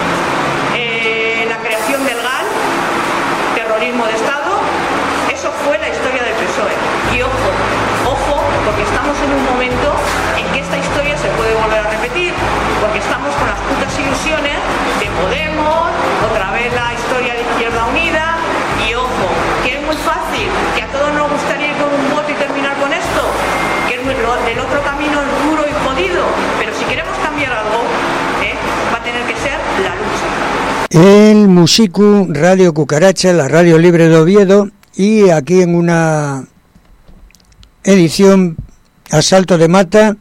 la creación del GAL, terrorismo de Estado. Eso fue la historia del PSOE. Y ojo, porque estamos en un momento en que esta historia se puede volver a repetir, porque estamos con las putas ilusiones de Podemos, otra vez la historia de Izquierda Unida. Y ojo, que es muy fácil, que a todos nos gustaría ir con un voto y terminar con esto, que es del otro camino duro y jodido, pero si queremos cambiar algo, va a tener que ser la lucha. El Musicu, Radio Cucaracha, la radio libre de Oviedo, y aquí en una edición a salto de mata,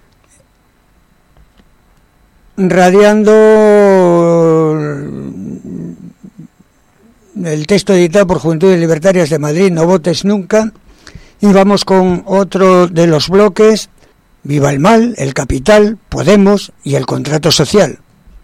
radiando el texto editado por Juventudes Libertarias de Madrid, No votes nunca, y vamos con otro de los bloques, Viva el mal, el capital, Podemos y el contrato social.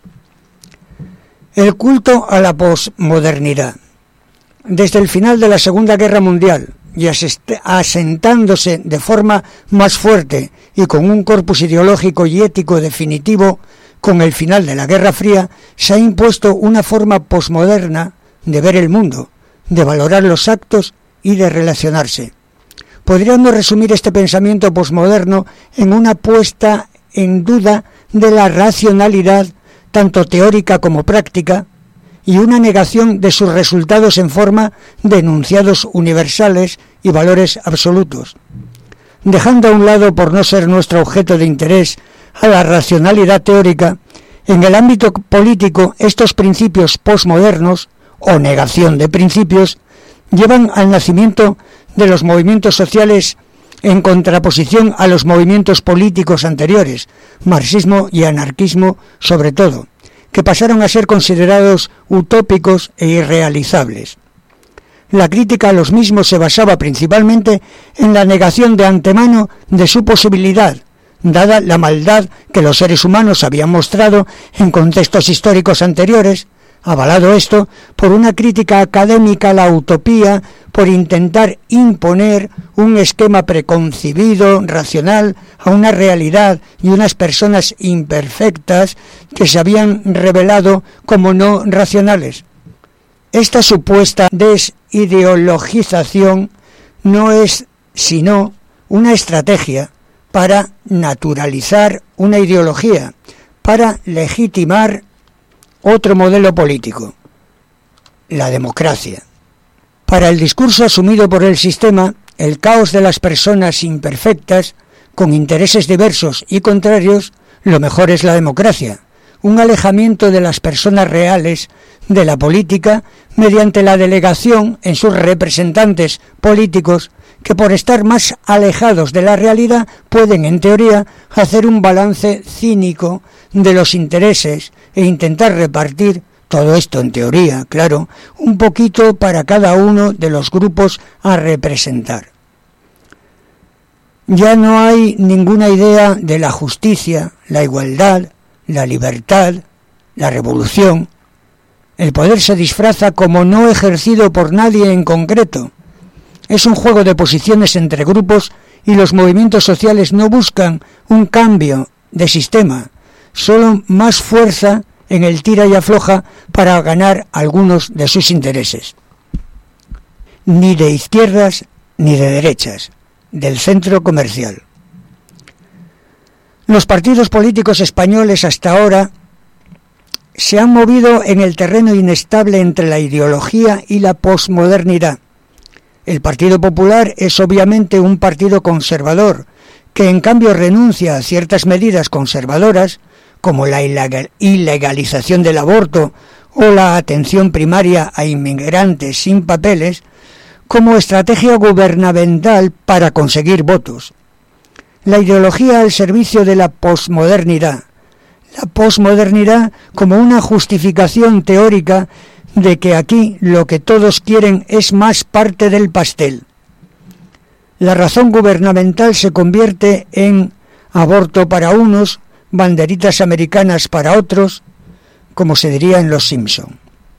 El culto a la posmodernidad. Desde el final de la Segunda Guerra Mundial y asentándose de forma más fuerte y con un corpus ideológico y ético definitivo con el final de la Guerra Fría, se ha impuesto una forma posmoderna de ver el mundo, de valorar los actos y de relacionarse. Podríamos resumir este pensamiento posmoderno en una puesta en duda de la racionalidad, tanto teórica como práctica, y una negación de sus resultados en forma de enunciados universales y valores absolutos. Dejando a un lado, por no ser nuestro objeto de interés, a la racionalidad teórica, en el ámbito político estos principios posmodernos, o negación de principios, llevan al nacimiento de los movimientos sociales en contraposición a los movimientos políticos anteriores, marxismo y anarquismo sobre todo, que pasaron a ser considerados utópicos e irrealizables. La crítica a los mismos se basaba principalmente en la negación de antemano de su posibilidad, dada la maldad que los seres humanos habían mostrado en contextos históricos anteriores, avalado esto por una crítica académica a la utopía, por intentar imponer un esquema preconcebido, racional, a una realidad y unas personas imperfectas que se habían revelado como no racionales. Esta supuesta desideologización no es sino una estrategia para naturalizar una ideología, para legitimar otro modelo político, la democracia. Para el discurso asumido por el sistema, el caos de las personas imperfectas, con intereses diversos y contrarios, lo mejor es la democracia, un alejamiento de las personas reales de la política mediante la delegación en sus representantes políticos que por estar más alejados de la realidad pueden, en teoría, hacer un balance cínico de los intereses e intentar repartir todo esto en teoría, claro, un poquito para cada uno de los grupos a representar. Ya no hay ninguna idea de la justicia, la igualdad, la libertad, la revolución. El poder se disfraza como no ejercido por nadie en concreto. Es un juego de posiciones entre grupos y los movimientos sociales no buscan un cambio de sistema, solo más fuerza en el tira y afloja para ganar algunos de sus intereses. Ni de izquierdas ni de derechas, del centro comercial. Los partidos políticos españoles hasta ahora se han movido en el terreno inestable entre la ideología y la posmodernidad. El Partido Popular es obviamente un partido conservador, que en cambio renuncia a ciertas medidas conservadoras, como la ilegalización del aborto o la atención primaria a inmigrantes sin papeles, como estrategia gubernamental para conseguir votos. La ideología al servicio de la posmodernidad. La posmodernidad como una justificación teórica de que aquí lo que todos quieren es más parte del pastel. La razón gubernamental se convierte en aborto para unos, banderitas americanas para otros, como se diría en Los Simpson.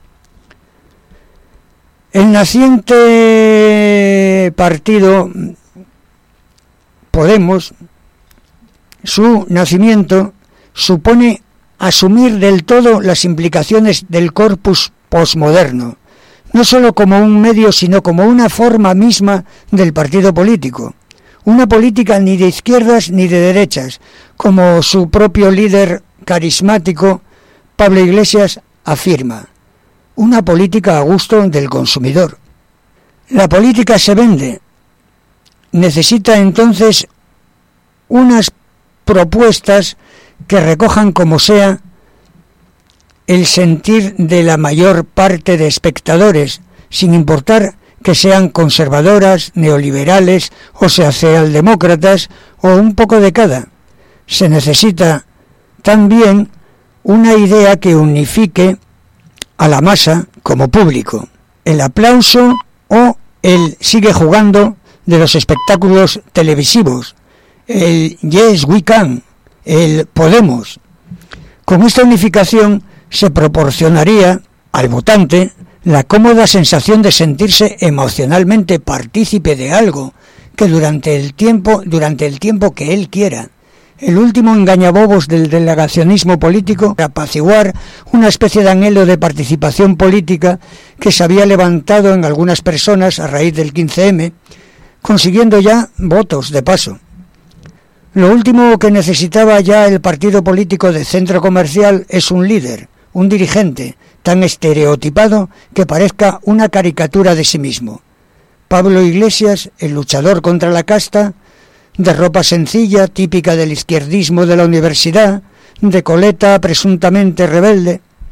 El naciente partido Podemos, su nacimiento supone asumir del todo las implicaciones del corpus posmoderno, no solo como un medio, sino como una forma misma del partido político. Una política ni de izquierdas ni de derechas, como su propio líder carismático, Pablo Iglesias, afirma. Una política a gusto del consumidor. La política se vende. Necesita entonces unas propuestas que recojan como sea el sentir de la mayor parte de espectadores, sin importar que sean conservadoras, neoliberales o socialdemócratas o un poco de cada. Se necesita también una idea que unifique a la masa como público. El aplauso o el sigue jugando de los espectáculos televisivos, el Yes We Can, el Podemos. Con esta unificación se proporcionaría al votante la cómoda sensación de sentirse emocionalmente partícipe de algo que durante el tiempo que él quiera. El último engañabobos del delegacionismo político para apaciguar una especie de anhelo de participación política que se había levantado en algunas personas a raíz del 15M, consiguiendo ya votos de paso. Lo último que necesitaba ya el partido político de centro comercial es un líder, un dirigente, tan estereotipado que parezca una caricatura de sí mismo. Pablo Iglesias, el luchador contra la casta, de ropa sencilla, típica del izquierdismo de la universidad, de coleta presuntamente rebelde.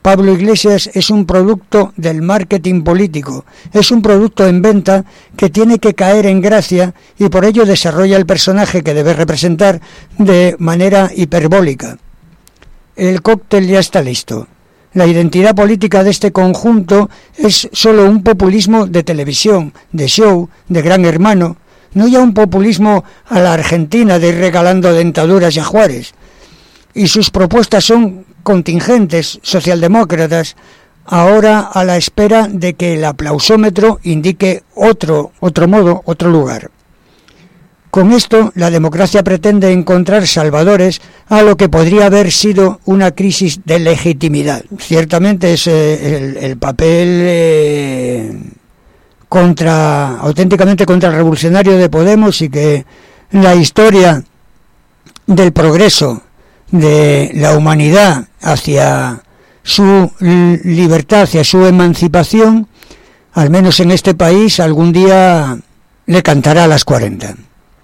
Pablo Iglesias es un producto del marketing político, es un producto en venta que tiene que caer en gracia y por ello desarrolla el personaje que debe representar de manera hiperbólica. El cóctel ya está listo. La identidad política de este conjunto es solo un populismo de televisión, de show, de Gran Hermano, no ya un populismo a la Argentina de ir regalando dentaduras y ajuares. Y sus propuestas son contingentes, socialdemócratas, ahora a la espera de que el aplausómetro indique otro modo, otro lugar. Con esto, la democracia pretende encontrar salvadores a lo que podría haber sido una crisis de legitimidad. Ciertamente es el papel auténticamente contrarrevolucionario de Podemos, y que la historia del progreso de la humanidad hacia su libertad, hacia su emancipación, al menos en este país, algún día le cantará a las 40.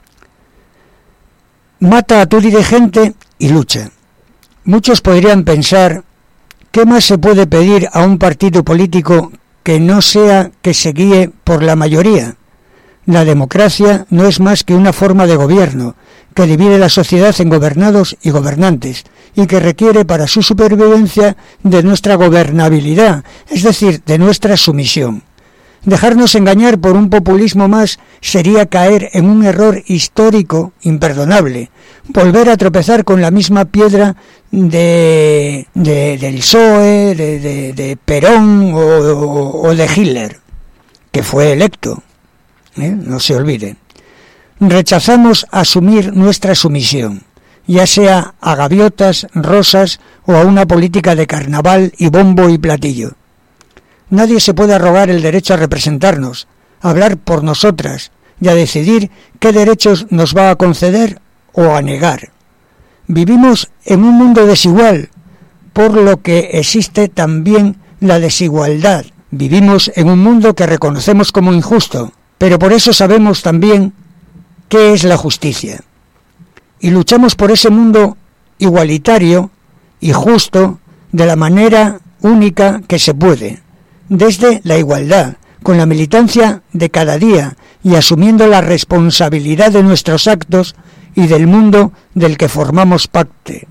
Mata a tu dirigente y lucha. Muchos podrían pensar, ¿qué más se puede pedir a un partido político que no sea que se guíe por la mayoría? La democracia no es más que una forma de gobierno que divide la sociedad en gobernados y gobernantes, y que requiere para su supervivencia de nuestra gobernabilidad, es decir, de nuestra sumisión. Dejarnos engañar por un populismo más sería caer en un error histórico imperdonable, volver a tropezar con la misma piedra del PSOE, de Perón o de Hitler, que fue electo, no se olvide. Rechazamos asumir nuestra sumisión, ya sea a gaviotas, rosas o a una política de carnaval y bombo y platillo. Nadie se puede arrogar el derecho a representarnos, a hablar por nosotras y a decidir qué derechos nos va a conceder o a negar. Vivimos en un mundo desigual, por lo que existe también la desigualdad. Vivimos en un mundo que reconocemos como injusto, pero por eso sabemos también qué es la justicia. Y luchamos por ese mundo igualitario y justo de la manera única que se puede, desde la igualdad, con la militancia de cada día y asumiendo la responsabilidad de nuestros actos y del mundo del que formamos parte.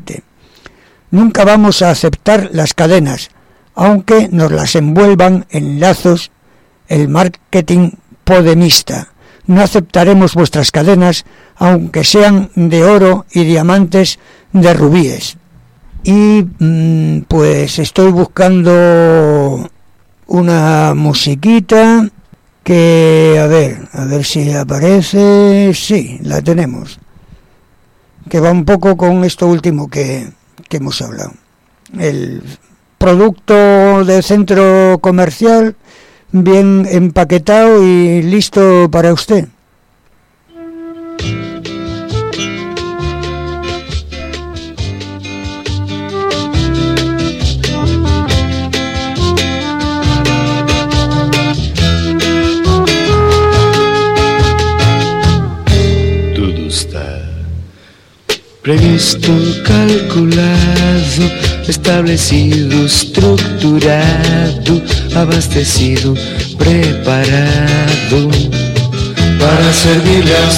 Nunca vamos a aceptar las cadenas, aunque nos las envuelvan en lazos el marketing podemista. No aceptaremos vuestras cadenas, aunque sean de oro y diamantes de rubíes. Y pues estoy buscando una musiquita que, a ver si aparece. Sí, la tenemos, que va un poco con esto último que hemos hablado. El producto de centro comercial bien empaquetado y listo para usted. Previsto, calculado, establecido, estructurado, abastecido, preparado para servirle a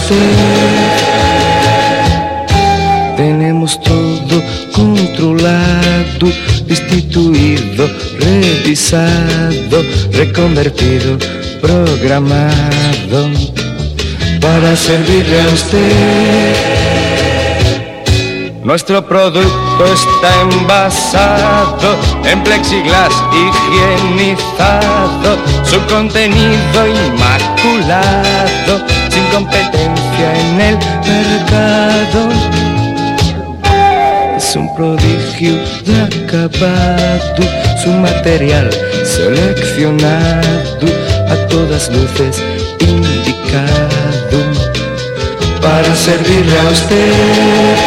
usted. Tenemos todo controlado, instituido, revisado, reconvertido, programado para servirle a usted. Nuestro producto está envasado en plexiglas higienizado, su contenido inmaculado, sin competencia en el mercado. Es un prodigio de acabado, su material seleccionado, a todas luces indicado para servirle a usted.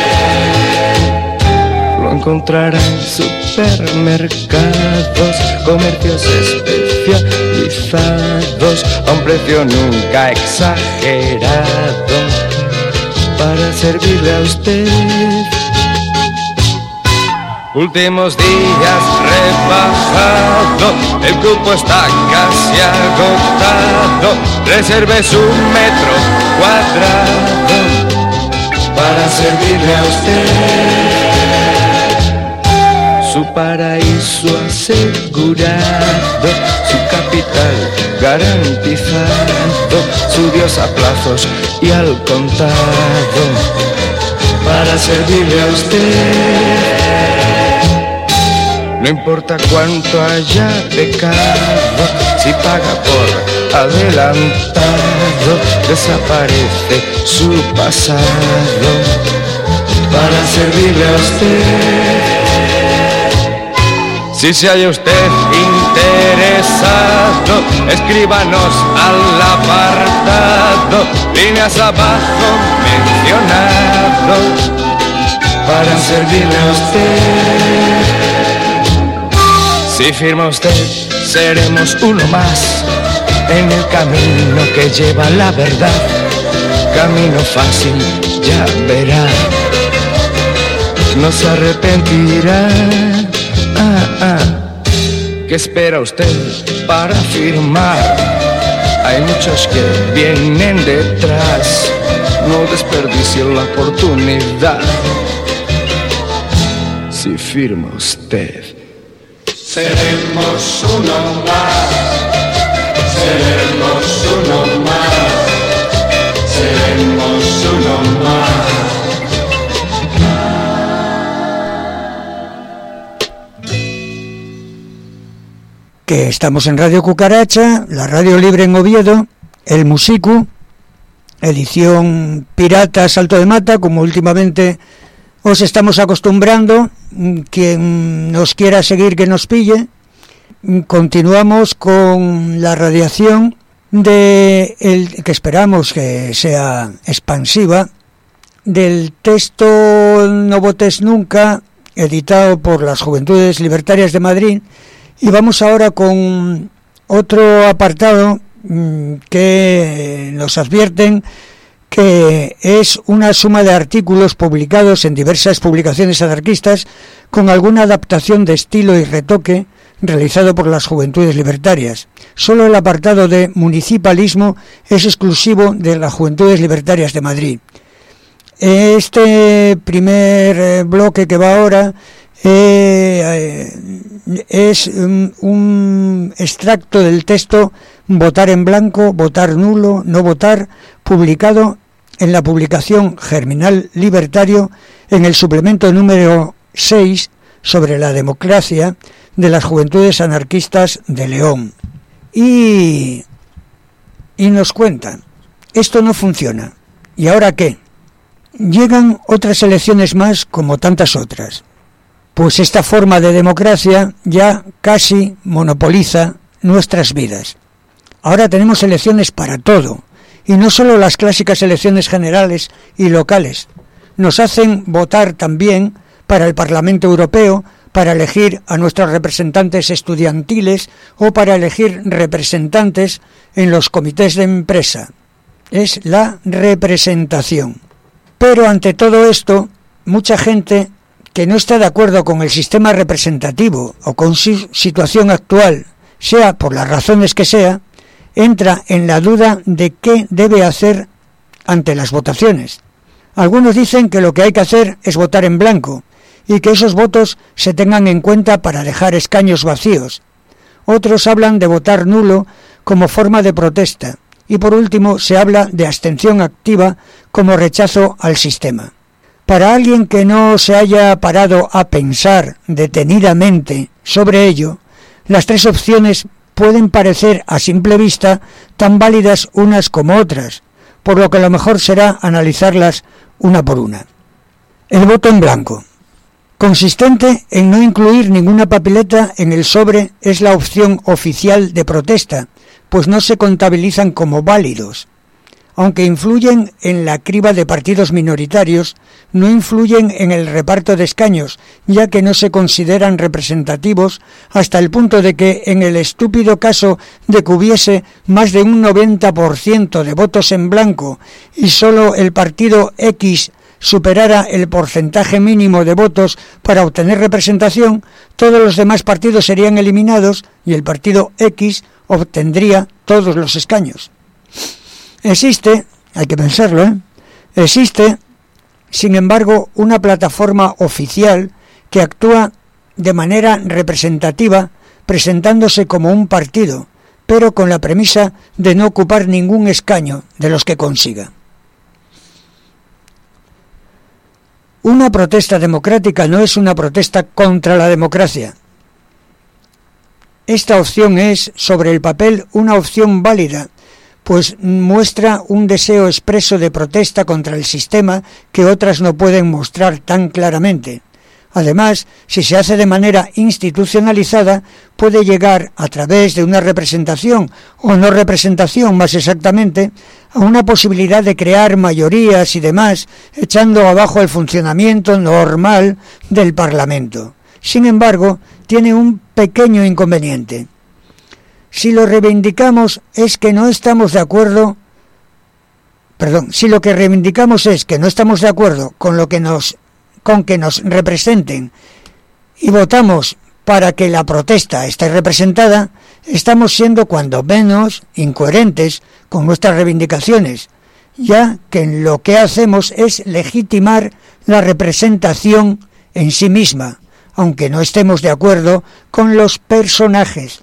Encontrará en supermercados, comercios especializados, a un precio nunca exagerado, para servirle a usted. Últimos días rebajado, el cupo está casi agotado. Reserves 1 metro cuadrado para servirle a usted. Su paraíso asegurado, su capital garantizado, su Dios a plazos y al contado, para servirle a usted. No importa cuánto haya pecado, si paga por adelantado, desaparece su pasado, para servirle a usted. Si se halla usted interesado, escríbanos al apartado, líneas abajo mencionado, para servirle a usted. Si firma usted, seremos uno más en el camino que lleva a la verdad. Camino fácil, ya verá, no se arrepentirá. ¿Qué espera usted para firmar? Hay muchos que vienen detrás, no desperdicie la oportunidad. Si firma usted, seremos uno más, seremos uno más, seremos uno más. Que estamos en Radio Cucaracha, la radio libre en Oviedo, el Musicu, edición pirata Salto de Mata, como últimamente os estamos acostumbrando. Quien nos quiera seguir, que nos pille. Continuamos con la radiación que esperamos que sea expansiva, del texto No votes nunca, editado por las Juventudes Libertarias de Madrid. Y vamos ahora con otro apartado que nos advierten que es una suma de artículos publicados en diversas publicaciones anarquistas con alguna adaptación de estilo y retoque realizado por las Juventudes Libertarias. Solo el apartado de municipalismo es exclusivo de las Juventudes Libertarias de Madrid. Este primer bloque que va ahora es un extracto del texto Votar en blanco, votar nulo, no votar, publicado en la publicación Germinal Libertario en el suplemento número 6 sobre la democracia de las Juventudes Anarquistas de León. Y nos cuentan, esto no funciona. ¿Y ahora qué? Llegan otras elecciones más como tantas otras. Pues esta forma de democracia ya casi monopoliza nuestras vidas. Ahora tenemos elecciones para todo, y no solo las clásicas elecciones generales y locales. Nos hacen votar también para el Parlamento Europeo, para elegir a nuestros representantes estudiantiles o para elegir representantes en los comités de empresa. Es la representación. Pero ante todo esto, mucha gente que no está de acuerdo con el sistema representativo o con su situación actual, sea por las razones que sea, entra en la duda de qué debe hacer ante las votaciones. Algunos dicen que lo que hay que hacer es votar en blanco y que esos votos se tengan en cuenta para dejar escaños vacíos. Otros hablan de votar nulo como forma de protesta y por último se habla de abstención activa como rechazo al sistema. Para alguien que no se haya parado a pensar detenidamente sobre ello, las tres opciones pueden parecer a simple vista tan válidas unas como otras, por lo que lo mejor será analizarlas una por una. El voto en blanco, consistente en no incluir ninguna papeleta en el sobre, es la opción oficial de protesta, pues no se contabilizan como válidos. Aunque influyen en la criba de partidos minoritarios, no influyen en el reparto de escaños, ya que no se consideran representativos hasta el punto de que, en el estúpido caso de que hubiese más de un 90% de votos en blanco y solo el partido X superara el porcentaje mínimo de votos para obtener representación, todos los demás partidos serían eliminados y el partido X obtendría todos los escaños. Existe, hay que pensarlo, existe, sin embargo, una plataforma oficial que actúa de manera representativa, presentándose como un partido, pero con la premisa de no ocupar ningún escaño de los que consiga. Una protesta democrática no es una protesta contra la democracia. Esta opción es, sobre el papel, una opción válida, pues muestra un deseo expreso de protesta contra el sistema que otras no pueden mostrar tan claramente. Además, si se hace de manera institucionalizada, puede llegar, a través de una representación, o no representación más exactamente, a una posibilidad de crear mayorías y demás, echando abajo el funcionamiento normal del Parlamento. Sin embargo, tiene un pequeño inconveniente. Si lo reivindicamos es que no estamos de acuerdo, si lo que reivindicamos es que no estamos de acuerdo con que nos representen y votamos para que la protesta esté representada, estamos siendo cuando menos incoherentes con nuestras reivindicaciones, ya que lo que hacemos es legitimar la representación en sí misma, aunque no estemos de acuerdo con los personajes.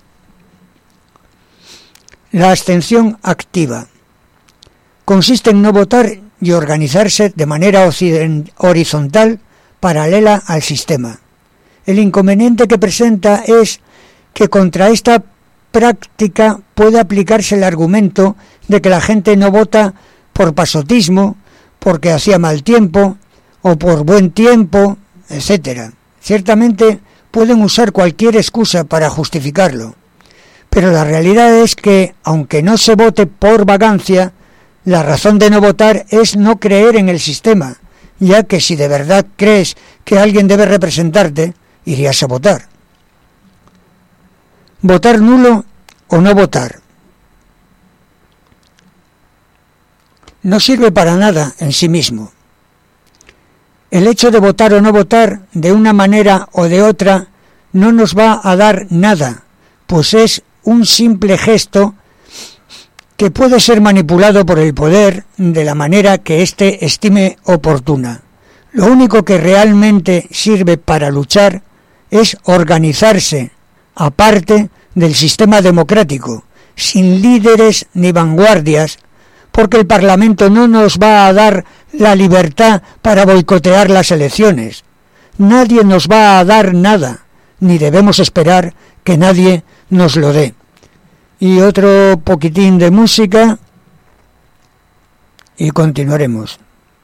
La abstención activa consiste en no votar y organizarse de manera horizontal paralela al sistema. El inconveniente que presenta es que contra esta práctica puede aplicarse el argumento de que la gente no vota por pasotismo, porque hacía mal tiempo o por buen tiempo, etc. Ciertamente pueden usar cualquier excusa para justificarlo, pero la realidad es que, aunque no se vote por vagancia, la razón de no votar es no creer en el sistema, ya que si de verdad crees que alguien debe representarte, irías a votar. ¿Votar nulo o no votar? No sirve para nada en sí mismo. El hecho de votar o no votar, de una manera o de otra, no nos va a dar nada, pues es un simple gesto que puede ser manipulado por el poder de la manera que éste estime oportuna. Lo único que realmente sirve para luchar es organizarse, aparte del sistema democrático, sin líderes ni vanguardias, porque el Parlamento no nos va a dar la libertad para boicotear las elecciones. Nadie nos va a dar nada, ni debemos esperar que nadie nos lo dé. Y otro poquitín de música y continuaremos.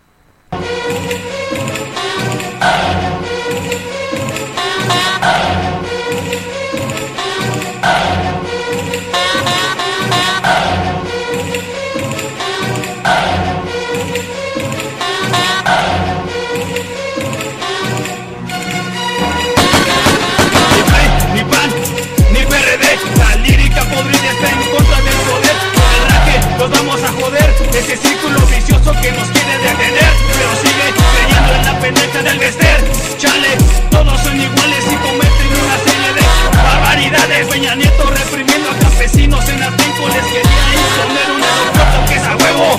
Nos vamos a joder, ese círculo vicioso que nos quiere detener, pero sigue creyendo en la pendeja del Bester. Chale, todos son iguales y cometen una serie de barbaridades. Peña Nieto reprimiendo a campesinos en Atenco, les quería imponer un aeropuerto que es a huevo.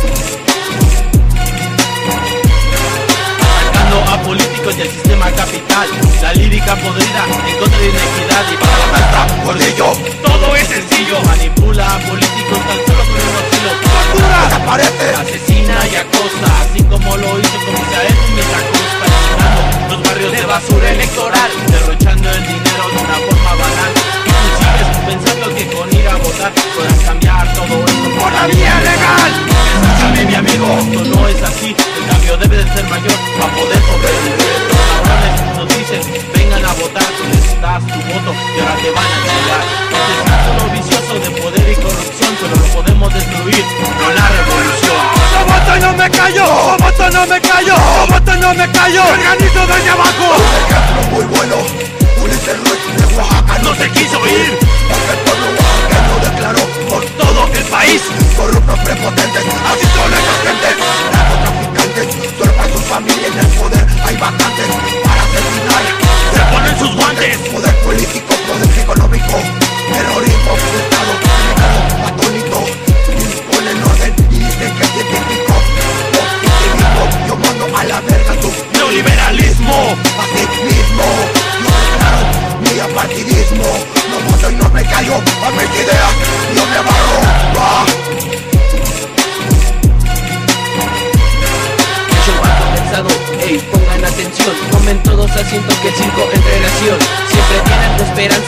Atacando a políticos y el sistema capital, la lírica podrida en contra de inequidad y para la maestra gordillo. Todo es sencillo, manipula a políticos tan solo con un estilo. Desaparece, asesina y acosa, así como lo hizo con Misael Acosta, llenando los barrios de basura electoral, derrochando el dinero de una forma banal. Y tú sigues pensando que con ir a votar podrás cambiar todo esto por la vía legal. Escúchame, mi amigo, esto no es así, el cambio debe de ser mayor para poder sobrevivir. Los cabrones nos dicen, vengan a votar, tú les das tu voto y ahora te van a chingar. Este círculo vicioso de poder y corrupción, pero lo podemos destruir con la revolución. ¡No voto y no me callo! ¡No voto, no me callo! ¡No voto, no me callo! ¡Organizo desde abajo! Un ejemplo muy bueno, Ulises Ruiz de Oaxaca no se quiso ir, porque el pueblo oaxaqueño declaró por todo el país. Corruptos prepotentes, así son esas gentes, narcotraficantes, tuerpas sus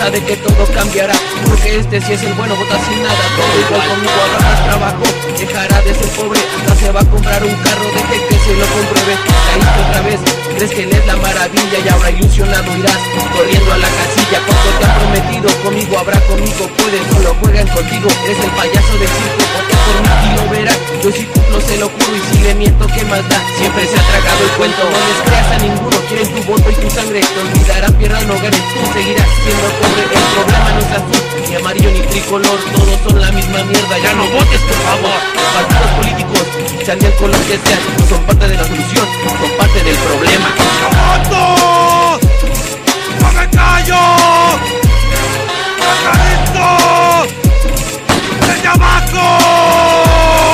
esperanza de que todo cambiará, porque este sí es el bueno, vota sin nada. Todo igual, conmigo habrá más trabajo, dejará de ser pobre, hasta se va a comprar un carro, deje que se lo compruebe. Caíste otra vez, crees que lees la maravilla y ahora ilusionado irás corriendo a la casilla. Cuando te han prometido, conmigo habrá, conmigo puedes, solo juegan contigo, eres el payaso del circo, porque por mí y lo verás. Yo sí cumplo, se lo juro, y si le miento, ¿qué más da? Siempre se ha tragado el cuento, no les creas a ninguno, quieren tu voto y tu sangre, te olvidarán, pierdan, no ganes, tú seguirás siendo pobre. El problema no es azul, ni amarillo ni tricolor, todos son la misma mierda, ya no votes por favor. Partidos políticos, sean del color que sean, no son parte de la solución, son parte del problema. ¡Yo voto! ¡No me callo! ¡Margarito! ¡Desde abajo!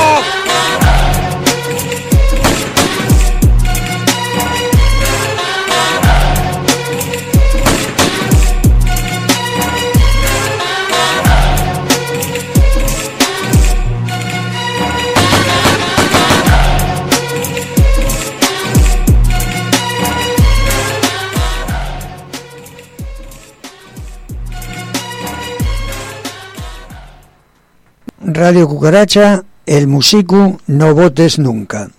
Radio Cucaracha, el musicu, no votes nunca.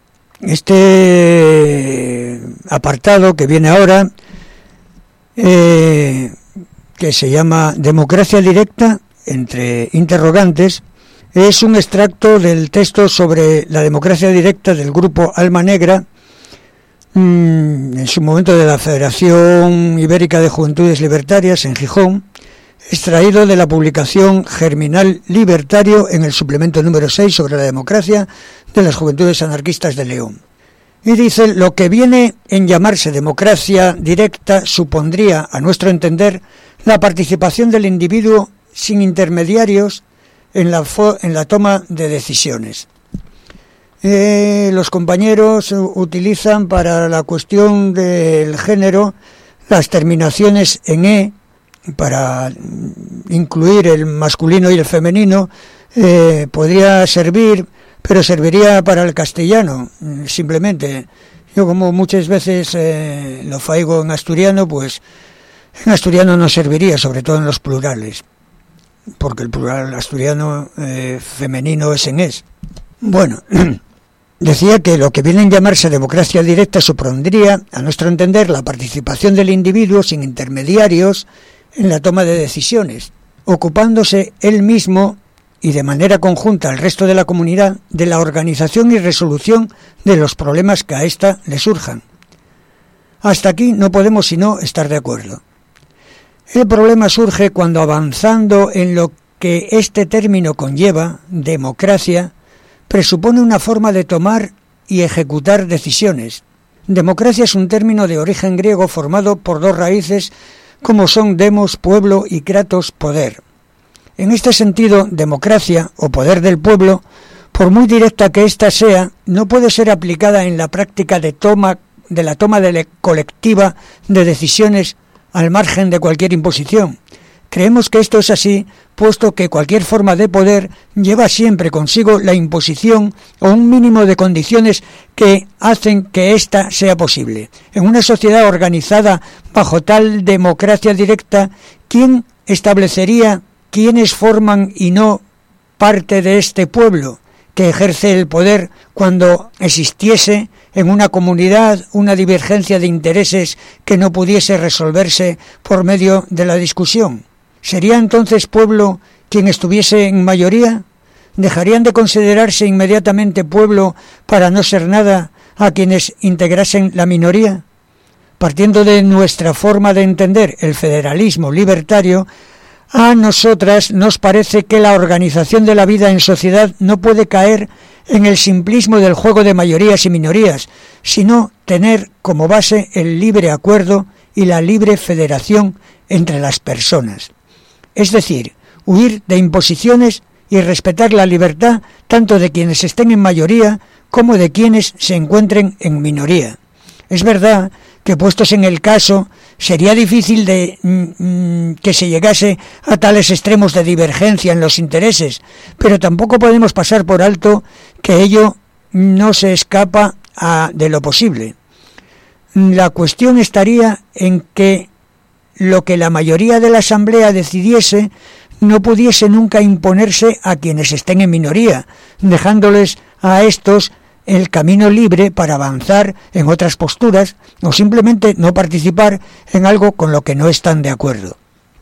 Este apartado que viene ahora, que se llama Democracia Directa, entre interrogantes, es un extracto del texto sobre la democracia directa del grupo Alma Negra, en su momento de la Federación Ibérica de Juventudes Libertarias en Gijón, extraído de la publicación Germinal Libertario en el suplemento número 6 sobre la democracia de las Juventudes Anarquistas de León. Y dice, lo que viene en llamarse democracia directa supondría, a nuestro entender, la participación del individuo sin intermediarios en la toma de decisiones. Los compañeros utilizan para la cuestión del género las terminaciones en E, para incluir el masculino y el femenino, podría servir, pero serviría para el castellano, simplemente. Yo, como muchas veces lo faigo en asturiano, pues en asturiano no serviría, sobre todo en los plurales, porque el plural asturiano femenino es en es. Bueno, decía que lo que viene a llamarse democracia directa supondría, a nuestro entender, la participación del individuo sin intermediarios en la toma de decisiones, ocupándose él mismo y de manera conjunta al resto de la comunidad de la organización y resolución de los problemas que a ésta le surjan. Hasta aquí no podemos sino estar de acuerdo. El problema surge cuando, avanzando en lo que este término conlleva, democracia, presupone una forma de tomar y ejecutar decisiones. Democracia es un término de origen griego formado por dos raíces como son demos, pueblo, y kratos, poder. En este sentido, democracia, o poder del pueblo, por muy directa que ésta sea, no puede ser aplicada en la práctica de la toma colectiva de decisiones al margen de cualquier imposición. Creemos que esto es así, puesto que cualquier forma de poder lleva siempre consigo la imposición o un mínimo de condiciones que hacen que ésta sea posible. En una sociedad organizada bajo tal democracia directa, ¿quién establecería quiénes forman y no parte de este pueblo que ejerce el poder cuando existiese en una comunidad una divergencia de intereses que no pudiese resolverse por medio de la discusión? ¿Sería entonces pueblo quien estuviese en mayoría? ¿Dejarían de considerarse inmediatamente pueblo para no ser nada a quienes integrasen la minoría? Partiendo de nuestra forma de entender el federalismo libertario, a nosotras nos parece que la organización de la vida en sociedad no puede caer en el simplismo del juego de mayorías y minorías, sino tener como base el libre acuerdo y la libre federación entre las personas. Es decir, huir de imposiciones y respetar la libertad tanto de quienes estén en mayoría como de quienes se encuentren en minoría. Es verdad que, puestos en el caso, sería difícil que se llegase a tales extremos de divergencia en los intereses, pero tampoco podemos pasar por alto que ello no se escapa de lo posible. La cuestión estaría en que lo que la mayoría de la Asamblea decidiese no pudiese nunca imponerse a quienes estén en minoría, dejándoles a estos el camino libre para avanzar en otras posturas o simplemente no participar en algo con lo que no están de acuerdo.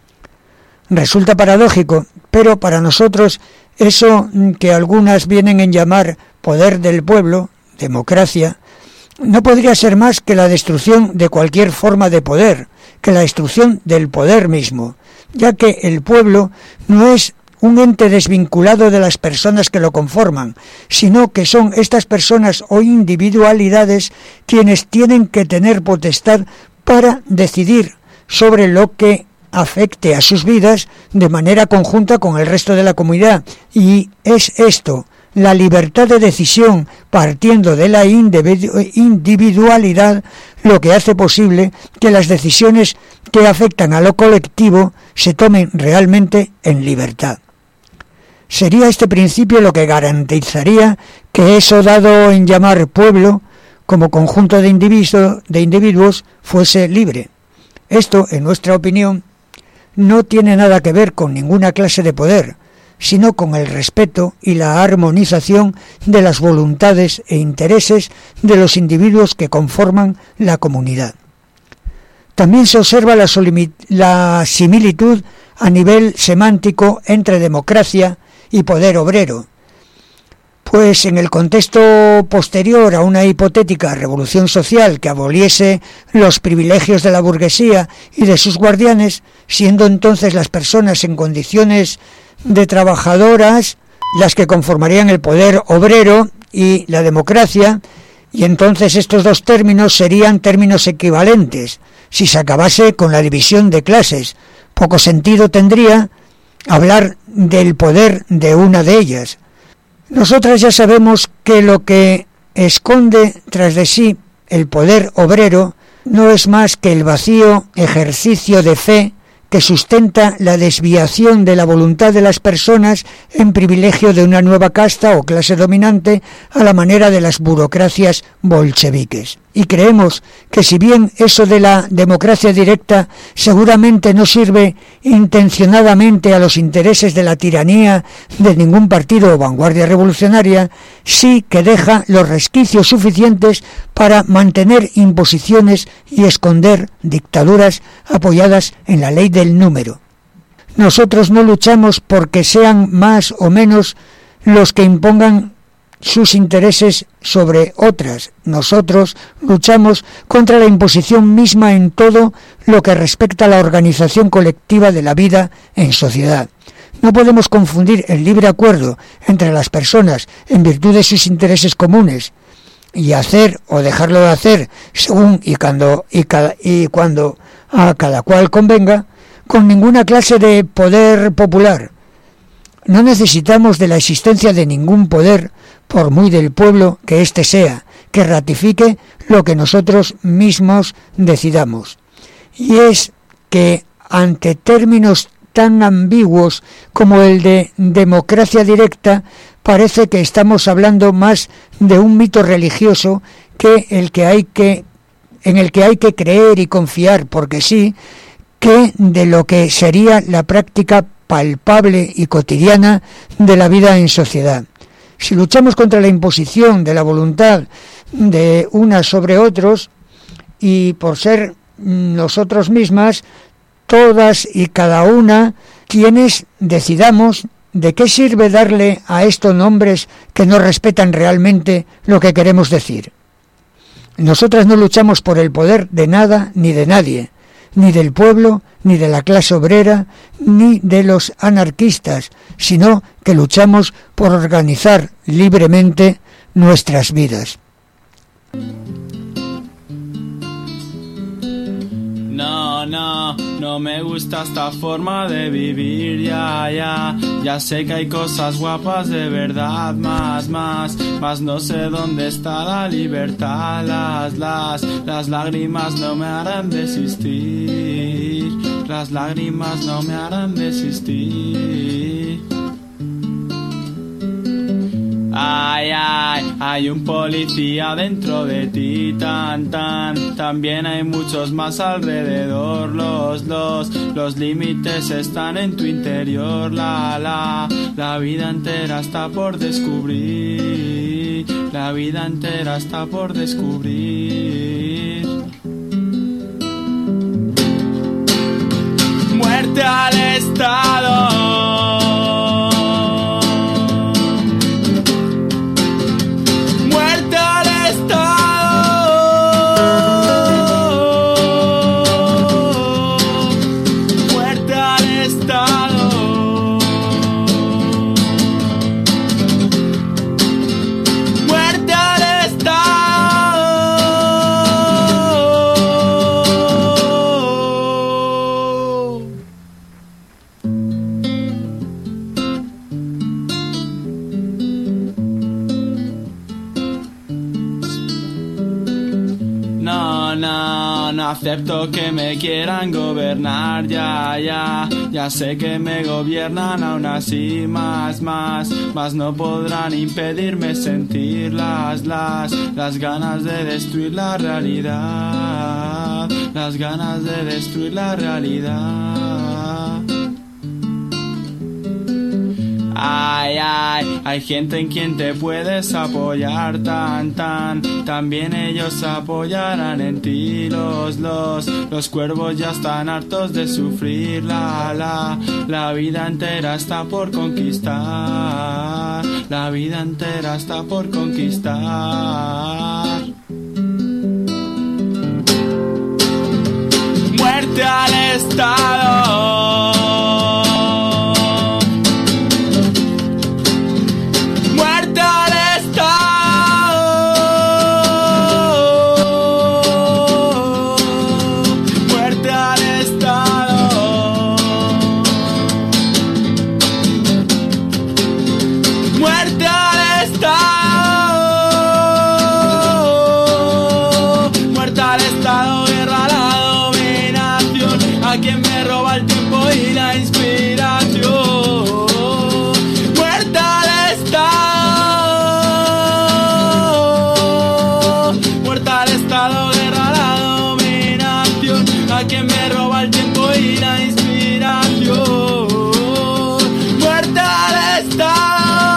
Resulta paradójico, pero para nosotros eso que algunas vienen en llamar poder del pueblo, democracia, no podría ser más que la destrucción de cualquier forma de poder, que la destrucción del poder mismo, ya que el pueblo no es un ente desvinculado de las personas que lo conforman, sino que son estas personas o individualidades quienes tienen que tener potestad para decidir sobre lo que afecte a sus vidas de manera conjunta con el resto de la comunidad. Y es esto, la libertad de decisión partiendo de la individualidad, lo que hace posible que las decisiones que afectan a lo colectivo se tomen realmente en libertad. Sería este principio lo que garantizaría que eso dado en llamar pueblo, como conjunto de individuos, fuese libre. Esto, en nuestra opinión, no tiene nada que ver con ninguna clase de poder, sino con el respeto y la armonización de las voluntades e intereses de los individuos que conforman la comunidad. También se observa la similitud a nivel semántico entre democracia y poder obrero, pues en el contexto posterior a una hipotética revolución social que aboliese los privilegios de la burguesía y de sus guardianes, siendo entonces las personas en condiciones de trabajadoras las que conformarían el poder obrero y la democracia, y entonces estos dos términos serían términos equivalentes si se acabase con la división de clases. Poco sentido tendría hablar del poder de una de ellas. Nosotras ya sabemos que lo que esconde tras de sí el poder obrero no es más que el vacío ejercicio de fe que sustenta la desviación de la voluntad de las personas en privilegio de una nueva casta o clase dominante a la manera de las burocracias bolcheviques. Y creemos que si bien eso de la democracia directa seguramente no sirve intencionadamente a los intereses de la tiranía de ningún partido o vanguardia revolucionaria, sí que deja los resquicios suficientes para mantener imposiciones y esconder dictaduras apoyadas en la ley del número. Nosotros no luchamos porque sean más o menos los que impongan sus intereses sobre otras. Nosotros luchamos contra la imposición misma en todo lo que respecta a la organización colectiva de la vida en sociedad. No podemos confundir el libre acuerdo entre las personas en virtud de sus intereses comunes y hacer o dejarlo de hacer según y cuando a cada cual convenga, con ninguna clase de poder popular. No necesitamos de la existencia de ningún poder, por muy del pueblo que éste sea, que ratifique lo que nosotros mismos decidamos. Y es que ante términos tan ambiguos como el de democracia directa, parece que estamos hablando más de un mito religioso que en el que hay que creer y confiar porque sí, que de lo que sería la práctica palpable y cotidiana de la vida en sociedad. Si luchamos contra la imposición de la voluntad de unas sobre otros y por ser nosotros mismas, todas y cada una, quienes decidamos, ¿de qué sirve darle a estos nombres que no respetan realmente lo que queremos decir? Nosotras no luchamos por el poder de nada ni de nadie, ni del pueblo, ni de la clase obrera, ni de los anarquistas, sino que luchamos por organizar libremente nuestras vidas. No me gusta esta forma de vivir, ya sé que hay cosas guapas de verdad, más, no sé dónde está la libertad, las lágrimas no me harán desistir, las lágrimas no me harán desistir. Hay un policía dentro de ti, tan tan. También hay muchos más alrededor. Los límites están en tu interior. La vida entera está por descubrir. La vida entera está por descubrir. Muerte al Estado. Muerte al Estado. Muerte al Estado. Muerte al Estado. No acepto que me quieran gobernar, ya sé que me gobiernan aún así, más no podrán impedirme sentir las ganas de destruir la realidad, las ganas de destruir la realidad. Hay gente en quien te puedes apoyar, también ellos apoyarán en ti. Los cuervos ya están hartos de sufrir, la vida entera está por conquistar, la vida entera está por conquistar. Muerte al Estado. Muerte al Estado. Muerte al Estado. Muerte al Estado. Muerte al Estado, guerra a la dominación, a quien me roba el tiempo y la inspiración. Muerte al Estado. Muerte al Estado, guerra a la dominación, a quien me roba el tiempo y la inspiración. Muerte al Estado.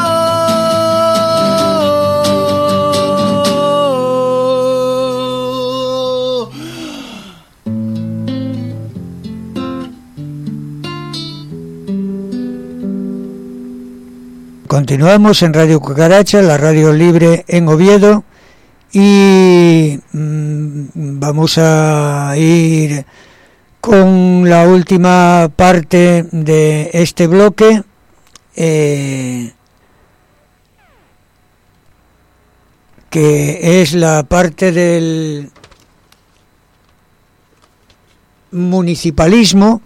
Continuamos en Radio Cucaracha, la radio libre en Oviedo, y vamos a ir con la última parte de este bloque, que es la parte del municipalismo,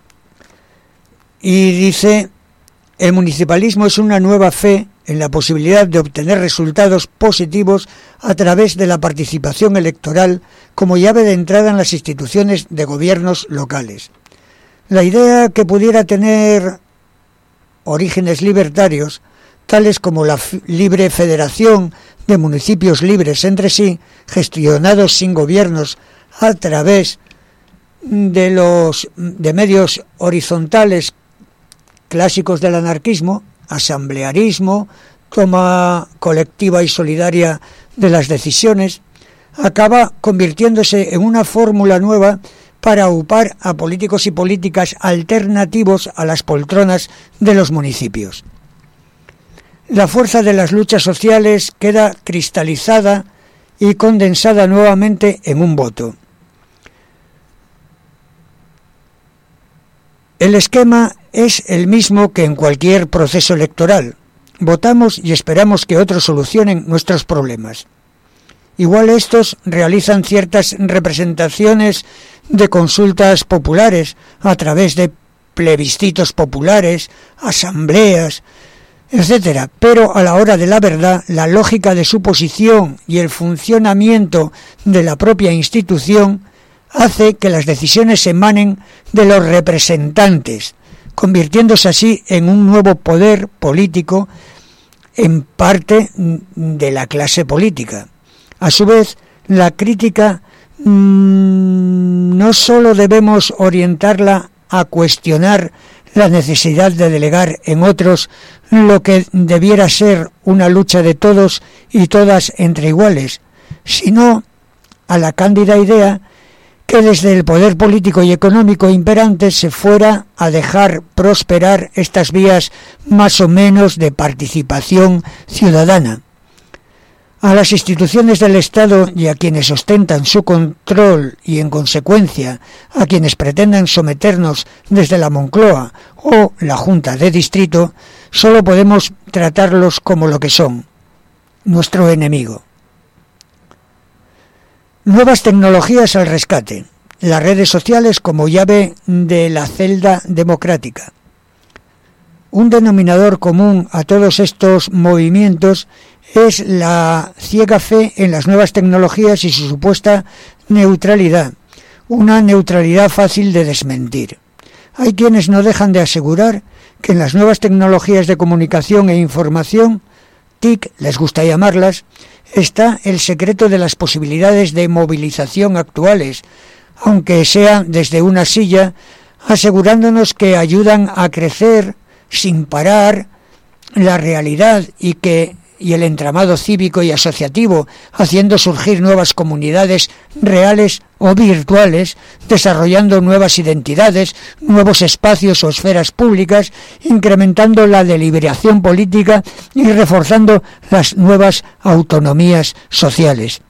y dice: el municipalismo es una nueva fe en la posibilidad de obtener resultados positivos a través de la participación electoral como llave de entrada en las instituciones de gobiernos locales. La idea, que pudiera tener orígenes libertarios, tales como la libre federación de municipios libres entre sí, gestionados sin gobiernos a través de medios horizontales clásicos del anarquismo, asamblearismo, toma colectiva y solidaria de las decisiones, acaba convirtiéndose en una fórmula nueva para aupar a políticos y políticas alternativos a las poltronas de los municipios. La fuerza de las luchas sociales queda cristalizada y condensada nuevamente en un voto. El esquema es el mismo que en cualquier proceso electoral. Votamos y esperamos que otros solucionen nuestros problemas. Igual estos realizan ciertas representaciones de consultas populares a través de plebiscitos populares, asambleas, etcétera, pero a la hora de la verdad, la lógica de su posición y el funcionamiento de la propia institución hace que las decisiones emanen de los representantes, convirtiéndose así en un nuevo poder político en parte de la clase política. A su vez, la crítica no solo debemos orientarla a cuestionar la necesidad de delegar en otros lo que debiera ser una lucha de todos y todas entre iguales, sino a la cándida idea que desde el poder político y económico imperante se fuera a dejar prosperar estas vías más o menos de participación ciudadana. A las instituciones del Estado y a quienes ostentan su control y, en consecuencia, a quienes pretendan someternos desde la Moncloa o la Junta de Distrito, solo podemos tratarlos como lo que son, nuestro enemigo. Nuevas tecnologías al rescate. Las redes sociales como llave de la celda democrática. Un denominador común a todos estos movimientos es la ciega fe en las nuevas tecnologías y su supuesta neutralidad, una neutralidad fácil de desmentir. Hay quienes no dejan de asegurar que en las nuevas tecnologías de comunicación e información, TIC, les gusta llamarlas, está el secreto de las posibilidades de movilización actuales, aunque sea desde una silla, asegurándonos que ayudan a crecer sin parar la realidad y el entramado cívico y asociativo, haciendo surgir nuevas comunidades reales o virtuales, desarrollando nuevas identidades, nuevos espacios o esferas públicas, incrementando la deliberación política y reforzando las nuevas autonomías sociales.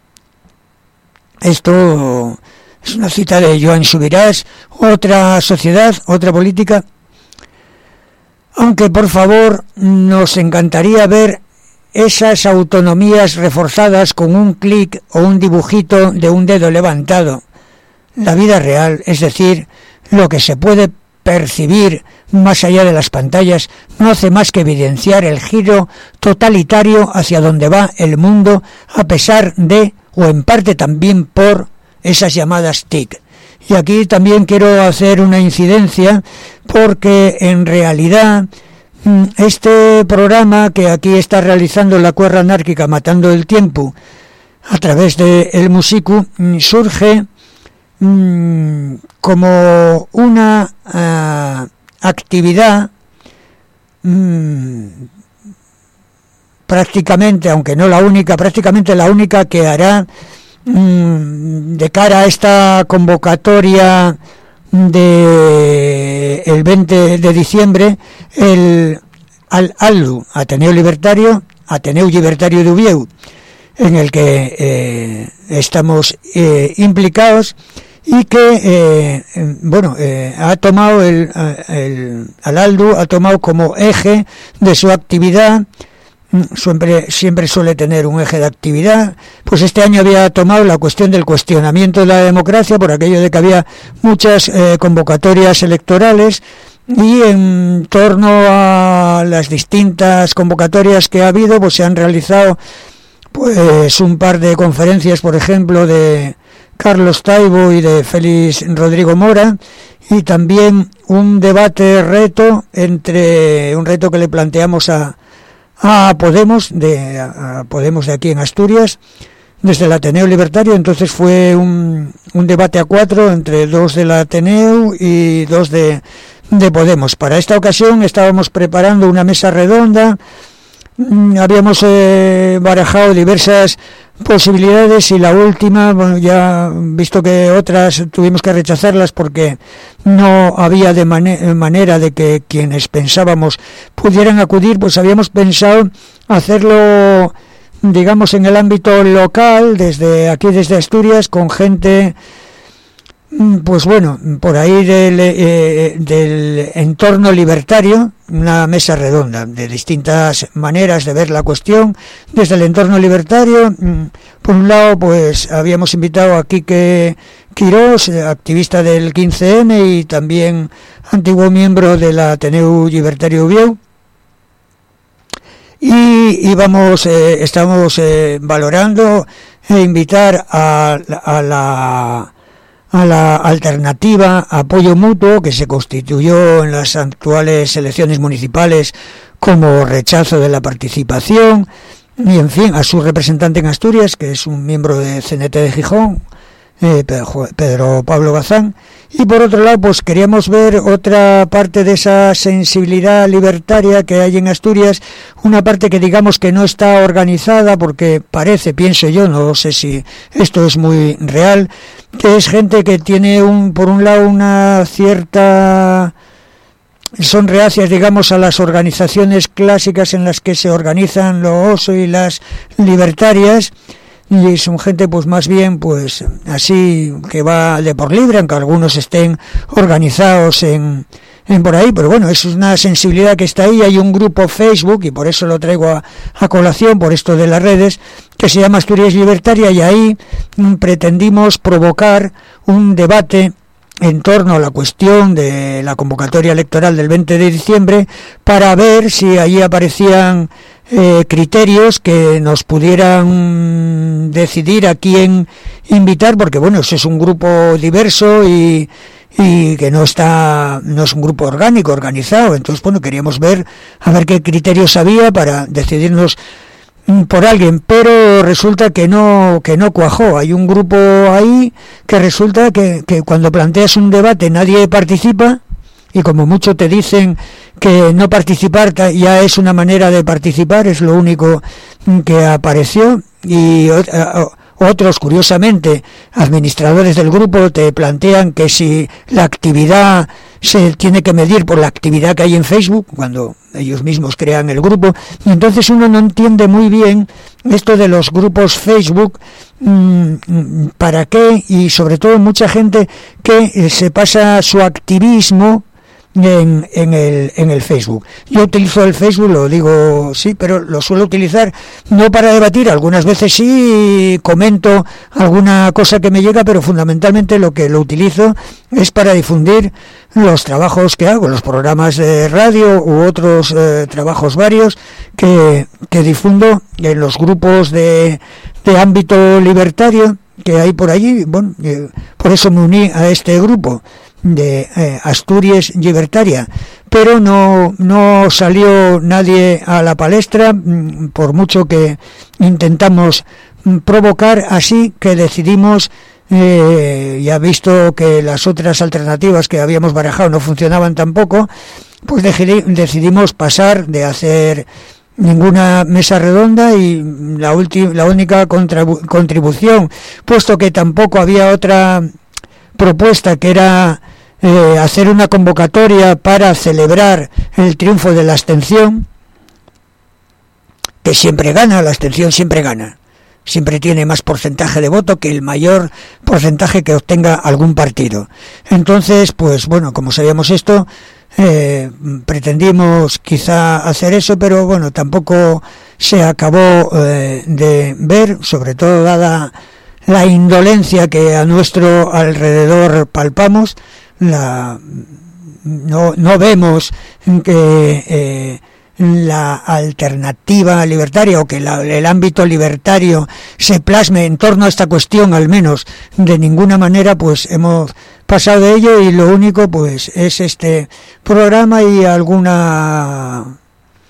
Esto es una cita de Joan Subirás, otra sociedad, otra política. Aunque, por favor, nos encantaría ver esas autonomías reforzadas con un clic o un dibujito de un dedo levantado. La vida real, es decir, lo que se puede percibir más allá de las pantallas, no hace más que evidenciar el giro totalitario hacia donde va el mundo, a pesar de, o en parte también por, esas llamadas TIC. Y aquí también quiero hacer una incidencia, porque en realidad este programa que aquí está realizando la Cuerda Anárquica Matando el Tiempo a través de El Musicu surge como una actividad prácticamente, aunque no la única, prácticamente la única que hará de cara a esta convocatoria de el 20 de diciembre, el ALDU, Ateneu Libertario de Uvieu, en el que estamos implicados, y que ha tomado el ALDU ha tomado como eje de su actividad. Siempre suele tener un eje de actividad, pues este año había tomado la cuestión del cuestionamiento de la democracia, por aquello de que había muchas convocatorias electorales, y en torno a las distintas convocatorias que ha habido, pues se han realizado pues un par de conferencias, por ejemplo, de Carlos Taibo y de Félix Rodrigo Mora, y también un reto que le planteamos a Podemos de aquí en Asturias, desde el Ateneu Libertario. Entonces fue un debate a 4 entre 2 del Ateneu y 2 de Podemos. Para esta ocasión estábamos preparando una mesa redonda, habíamos barajado diversas posibilidades, y la última, ya visto que otras tuvimos que rechazarlas porque no había de manera de que quienes pensábamos pudieran acudir, pues habíamos pensado hacerlo, digamos, en el ámbito local, desde Asturias, con gente, pues bueno, por ahí del entorno libertario, una mesa redonda de distintas maneras de ver la cuestión desde el entorno libertario. Por un lado, pues habíamos invitado a Quique Quirós, activista del 15M y también antiguo miembro del Ateneu Libertario Uvieu, y estamos valorando invitar a la alternativa Apoyo Mutuo, que se constituyó en las actuales elecciones municipales como rechazo de la participación, y en fin, a su representante en Asturias, que es un miembro de CNT de Gijón, Pedro Pablo Bazán. Y por otro lado, pues queríamos ver otra parte de esa sensibilidad libertaria que hay en Asturias, una parte que digamos que no está organizada, porque parece, pienso yo, no sé si esto es muy real, que es gente que tiene por un lado una cierta... son reacias, digamos, a las organizaciones clásicas en las que se organizan los OSO y las libertarias, y son gente pues más bien pues así que va de por libre, aunque algunos estén organizados en por ahí, pero bueno, es una sensibilidad que está ahí. Hay un grupo Facebook, y por eso lo traigo a colación, por esto de las redes, que se llama Asturias Libertaria, y ahí pretendimos provocar un debate en torno a la cuestión de la convocatoria electoral del 20 de diciembre, para ver si allí aparecían criterios que nos pudieran decidir a quién invitar, porque bueno, eso es un grupo diverso y que no es un grupo orgánico, organizado. Entonces, bueno, queríamos ver a ver qué criterios había para decidirnos por alguien, pero resulta que no cuajó. Hay un grupo ahí que resulta que cuando planteas un debate nadie participa, y como mucho te dicen que no participar ya es una manera de participar, es lo único que apareció. Y otros, curiosamente, administradores del grupo, te plantean que si la actividad se tiene que medir por la actividad que hay en Facebook, cuando ellos mismos crean el grupo, y entonces uno no entiende muy bien esto de los grupos Facebook, para qué, y sobre todo mucha gente que se pasa su activismo en el Facebook. Yo utilizo el Facebook, lo digo, sí, pero lo suelo utilizar no para debatir, algunas veces sí comento alguna cosa que me llega, pero fundamentalmente lo que lo utilizo es para difundir los trabajos que hago, los programas de radio u otros trabajos varios que difundo en los grupos de ámbito libertario que hay por allí. Bueno, por eso me uní a este grupo de Asturias Libertaria, pero no salió nadie a la palestra, por mucho que intentamos provocar, así que decidimos, ya visto que las otras alternativas que habíamos barajado no funcionaban tampoco, pues decidimos pasar de hacer ninguna mesa redonda, y la única contribución, puesto que tampoco había otra propuesta, que era hacer una convocatoria para celebrar el triunfo de la abstención, que siempre gana, la abstención siempre gana, siempre tiene más porcentaje de voto que el mayor porcentaje que obtenga algún partido. Entonces, pues bueno, como sabíamos esto, pretendimos quizá hacer eso, pero bueno, tampoco se acabó de ver, sobre todo dada la indolencia que a nuestro alrededor palpamos. No vemos que la alternativa libertaria, o que el ámbito libertario se plasme en torno a esta cuestión, al menos de ninguna manera. Pues hemos pasado de ello, y lo único pues es este programa y algún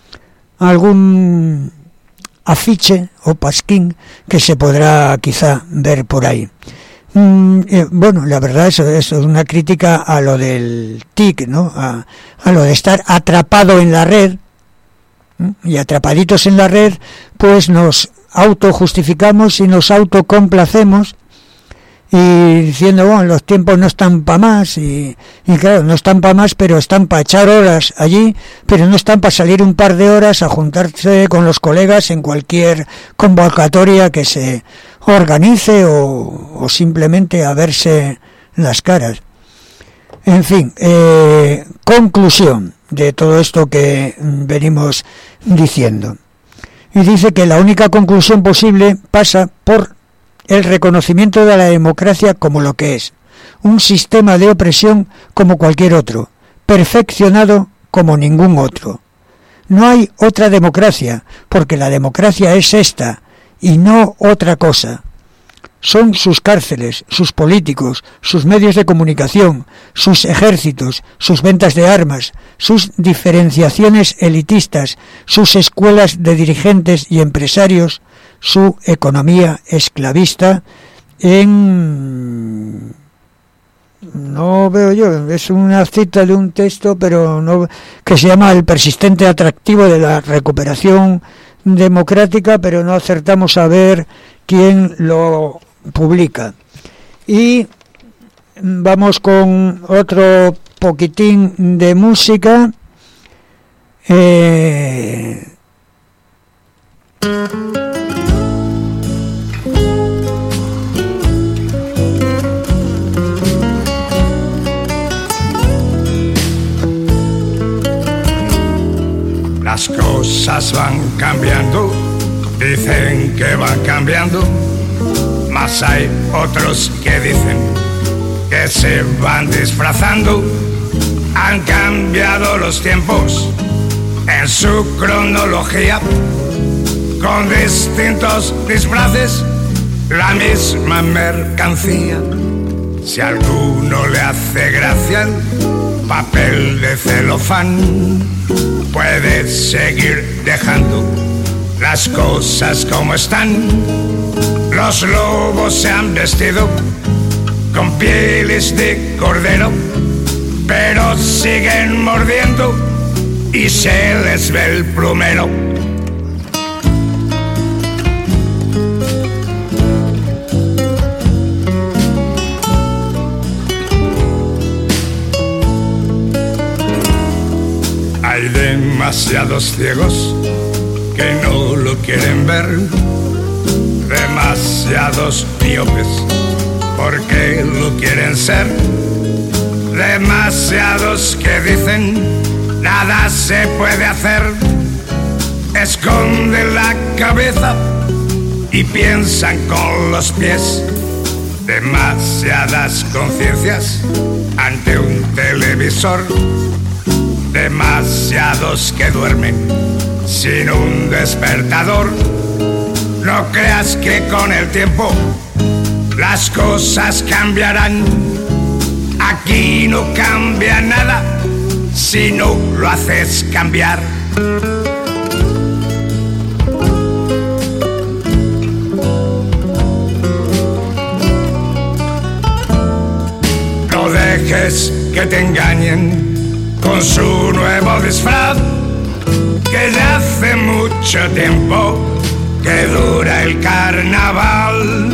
afiche o pasquín que se podrá quizá ver por ahí. Bueno, la verdad eso es una crítica a lo del TIC, ¿no? A lo de estar atrapado en la red, y atrapaditos en la red, pues nos autojustificamos y nos autocomplacemos, y diciendo, bueno, los tiempos no están para más, y claro, no están para más, pero están para echar horas allí, pero no están para salir un par de horas a juntarse con los colegas en cualquier convocatoria que se organice, o simplemente a verse las caras. En fin, conclusión de todo esto que venimos diciendo. Y dice que la única conclusión posible pasa por el reconocimiento de la democracia como lo que es, un sistema de opresión como cualquier otro, perfeccionado como ningún otro. No hay otra democracia, porque la democracia es esta, y no otra cosa. son sus cárceles, sus políticos, sus medios de comunicación, sus ejércitos, sus ventas de armas, sus diferenciaciones elitistas, sus escuelas de dirigentes y empresarios, su economía esclavista no veo yo, es una cita de un texto, pero no, que se llama El persistente atractivo de la recuperación democrática, pero no acertamos a ver quién lo publica. Y vamos con otro poquitín de música. Las cosas van cambiando, dicen que van cambiando, mas hay otros que dicen que se van disfrazando. Han cambiado los tiempos en su cronología, con distintos disfraces, la misma mercancía. Si a alguno le hace gracia el papel de celofán, puede seguir dejando las cosas como están. Los lobos se han vestido con pieles de cordero, pero siguen mordiendo y se les ve el plumero. Hay demasiados ciegos que no lo quieren ver, demasiados miopes porque lo quieren ser, demasiados que dicen nada se puede hacer, esconden la cabeza y piensan con los pies, demasiadas conciencias ante un televisor, demasiados que duermen sin un despertador. No creas que con el tiempo las cosas cambiarán. Aquí no cambia nada si no lo haces cambiar. No dejes que te engañen con su nuevo disfraz, que ya hace mucho tiempo que dura el carnaval.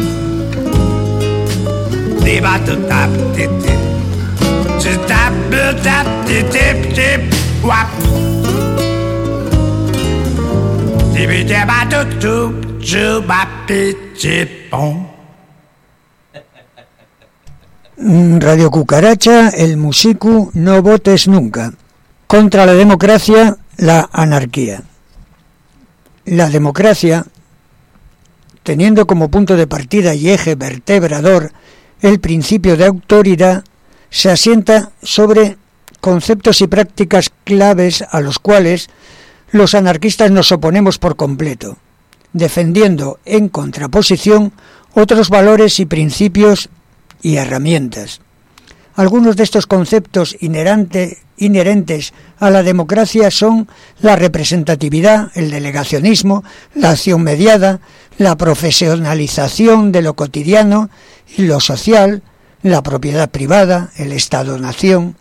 Radio Cucaracha, el Musicu, no votes nunca. Contra la democracia, la anarquía. La democracia, teniendo como punto de partida y eje vertebrador el principio de autoridad, se asienta sobre conceptos y prácticas claves a los cuales los anarquistas nos oponemos por completo, defendiendo en contraposición otros valores y principios y herramientas. Algunos de estos conceptos inherentes a la democracia son la representatividad, el delegacionismo, la acción mediada, la profesionalización de lo cotidiano y lo social, la propiedad privada, el Estado-nación.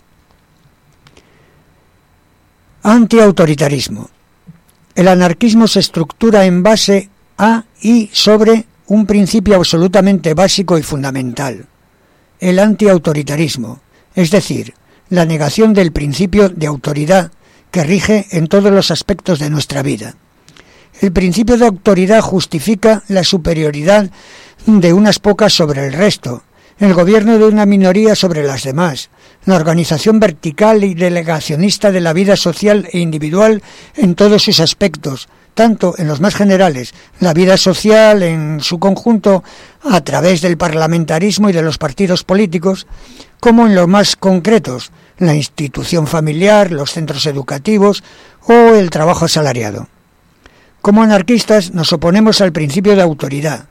Antiautoritarismo. El anarquismo se estructura en base a y sobre un principio absolutamente básico y fundamental: el antiautoritarismo, es decir, la negación del principio de autoridad que rige en todos los aspectos de nuestra vida. El principio de autoridad justifica la superioridad de unas pocas sobre el resto, el gobierno de una minoría sobre las demás, la organización vertical y delegacionista de la vida social e individual en todos sus aspectos, tanto en los más generales, la vida social en su conjunto a través del parlamentarismo y de los partidos políticos, como en los más concretos, la institución familiar, los centros educativos o el trabajo asalariado. Como anarquistas nos oponemos al principio de autoridad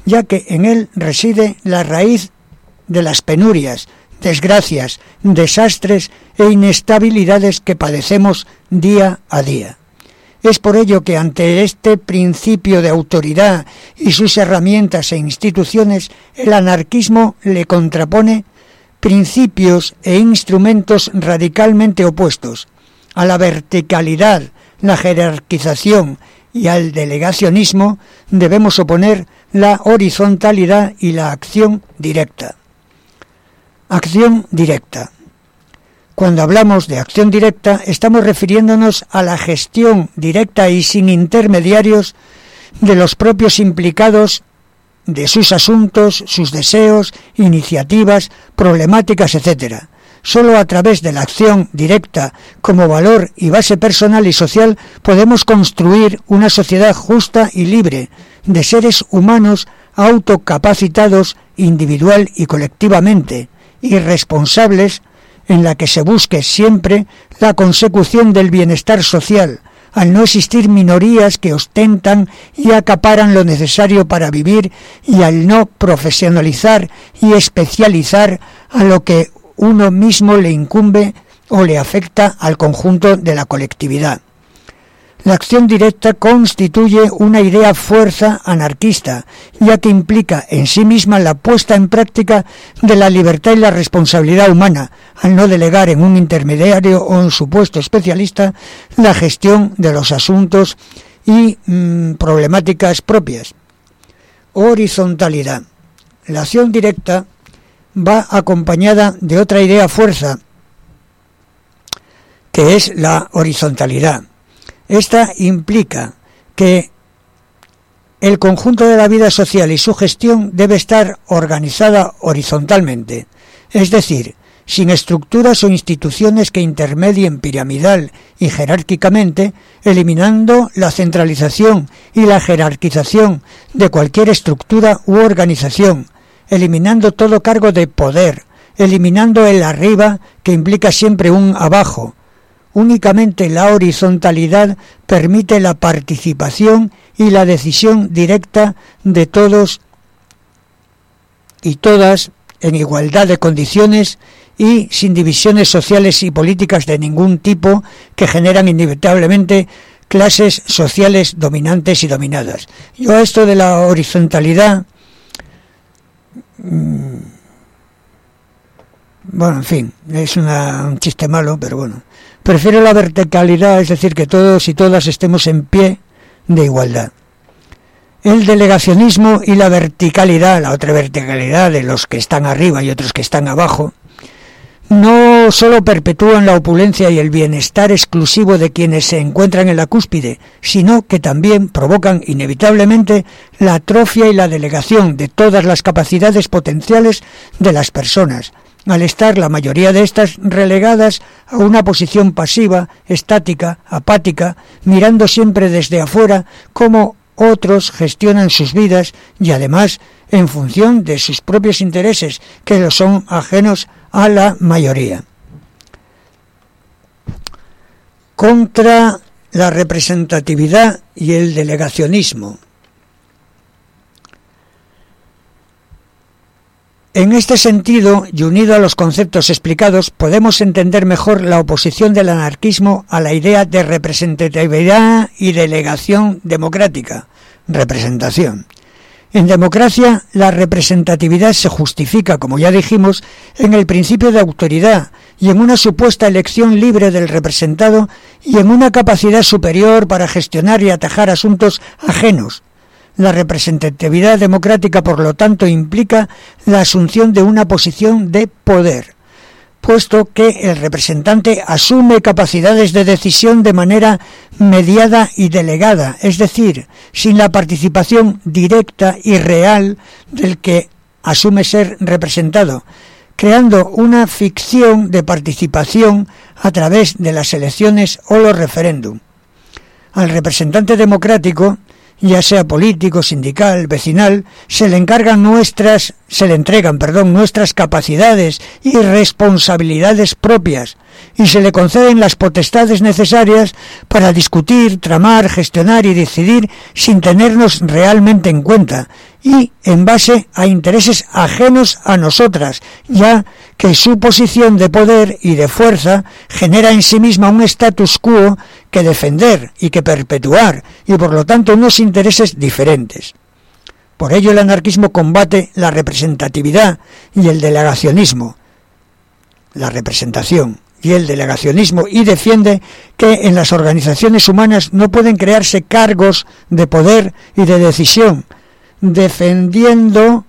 ya que en él reside la raíz de las penurias, desgracias, desastres e inestabilidades que padecemos día a día. Es por ello que ante este principio de autoridad y sus herramientas e instituciones, el anarquismo le contrapone principios e instrumentos radicalmente opuestos. A la verticalidad, la jerarquización y al delegacionismo debemos oponer la horizontalidad y la acción directa. Acción directa. Cuando hablamos de acción directa, estamos refiriéndonos a la gestión directa y sin intermediarios de los propios implicados, de sus asuntos, sus deseos, iniciativas, problemáticas, etc. Solo a través de la acción directa como valor y base personal y social podemos construir una sociedad justa y libre de seres humanos autocapacitados individual y colectivamente y responsables, en la que se busque siempre la consecución del bienestar social, al no existir minorías que ostentan y acaparan lo necesario para vivir y al no profesionalizar y especializar a lo que uno mismo le incumbe o le afecta al conjunto de la colectividad. La acción directa constituye una idea fuerza anarquista, ya que implica en sí misma la puesta en práctica de la libertad y la responsabilidad humana, al no delegar en un intermediario o en supuesto especialista la gestión de los asuntos y problemáticas propias. Horizontalidad. La acción directa va acompañada de otra idea fuerza, que es la horizontalidad. Esta implica que el conjunto de la vida social y su gestión debe estar organizada horizontalmente, es decir, sin estructuras o instituciones que intermedien piramidal y jerárquicamente, eliminando la centralización y la jerarquización de cualquier estructura u organización, eliminando todo cargo de poder, eliminando el arriba que implica siempre un abajo. Únicamente la horizontalidad permite la participación y la decisión directa de todos y todas en igualdad de condiciones y sin divisiones sociales y políticas de ningún tipo que generan inevitablemente clases sociales dominantes y dominadas. Yo a esto de la horizontalidad, bueno, en fin, es un chiste malo, pero bueno. Prefiero la verticalidad, es decir, que todos y todas estemos en pie de igualdad. El delegacionismo y la verticalidad, la otra verticalidad de los que están arriba y otros que están abajo, no solo perpetúan la opulencia y el bienestar exclusivo de quienes se encuentran en la cúspide, sino que también provocan inevitablemente la atrofia y la delegación de todas las capacidades potenciales de las personas, al estar la mayoría de estas relegadas a una posición pasiva, estática, apática, mirando siempre desde afuera cómo otros gestionan sus vidas y además en función de sus propios intereses, que los son ajenos a la mayoría. Contra la representatividad y el delegacionismo. En este sentido, y unido a los conceptos explicados, podemos entender mejor la oposición del anarquismo a la idea de representatividad y delegación democrática, representación. En democracia, la representatividad se justifica, como ya dijimos, en el principio de autoridad y en una supuesta elección libre del representado y en una capacidad superior para gestionar y atajar asuntos ajenos. La representatividad democrática, por lo tanto, implica la asunción de una posición de poder, puesto que el representante asume capacidades de decisión de manera mediada y delegada, es decir, sin la participación directa y real del que asume ser representado, creando una ficción de participación a través de las elecciones o los referéndum. Al representante democrático, ya sea político, sindical, vecinal, se le encargan nuestras nuestras capacidades y responsabilidades propias, y se le conceden las potestades necesarias para discutir, tramar, gestionar y decidir sin tenernos realmente en cuenta, y en base a intereses ajenos a nosotras, ya que su posición de poder y de fuerza genera en sí misma un status quo que defender y que perpetuar, y por lo tanto unos intereses diferentes. Por ello el anarquismo combate la representatividad y el delegacionismo, la representación y el delegacionismo, y defiende que en las organizaciones humanas no pueden crearse cargos de poder y de decisión, defendiendo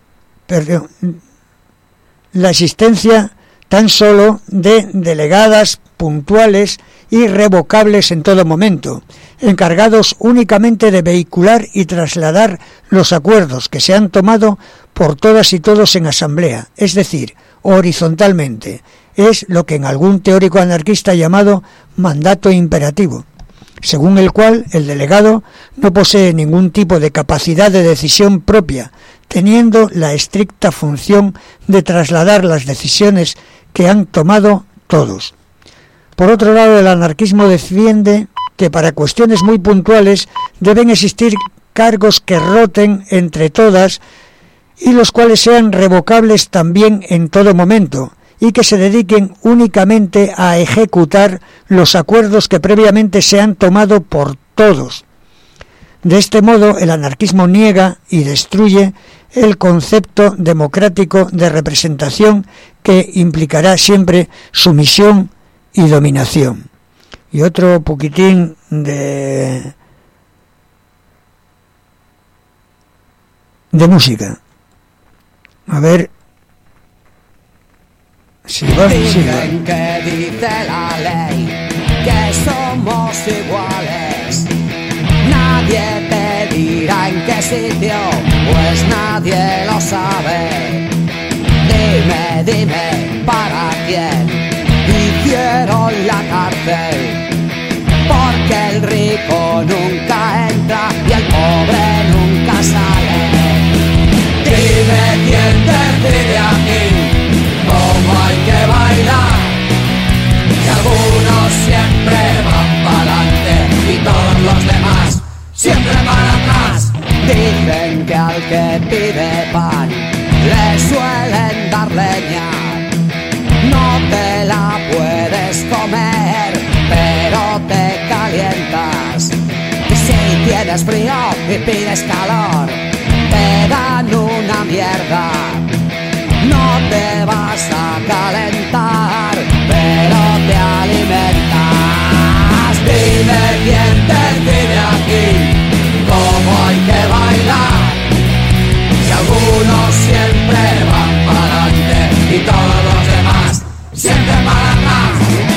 la existencia tan solo de delegadas puntuales y revocables en todo momento, encargados únicamente de vehicular y trasladar los acuerdos que se han tomado por todas y todos en asamblea, es decir, horizontalmente. Es lo que en algún teórico anarquista ha llamado mandato imperativo, según el cual el delegado no posee ningún tipo de capacidad de decisión propia, teniendo la estricta función de trasladar las decisiones que han tomado todos. Por otro lado, el anarquismo defiende que para cuestiones muy puntuales deben existir cargos que roten entre todas y los cuales sean revocables también en todo momento, y que se dediquen únicamente a ejecutar los acuerdos que previamente se han tomado por todos. De este modo, el anarquismo niega y destruye el concepto democrático de representación que implicará siempre sumisión y dominación. Y otro poquitín de música. A ver si va. Dicen que dice la ley que somos iguales. Nadie te dirá en qué sitio, pues nadie lo sabe. Dime, ¿para quién hicieron la cárcel? Porque el rico nunca entra y el pobre nunca sale. Dime quién decide aquí cómo hay que bailar. Y algunos siempre van para adelante y todos los demás siempre para atrás. Dicen que al que pide pan le suelen dar leña. No te la puedes comer, pero te calientas. Y si tienes frío y pides calor, te dan una mierda. No te vas a calentar, pero te alimentas. Dime quién decide aquí cómo hay que bailar. Y algunos siempre van para adelante y todos los demás siempre para atrás.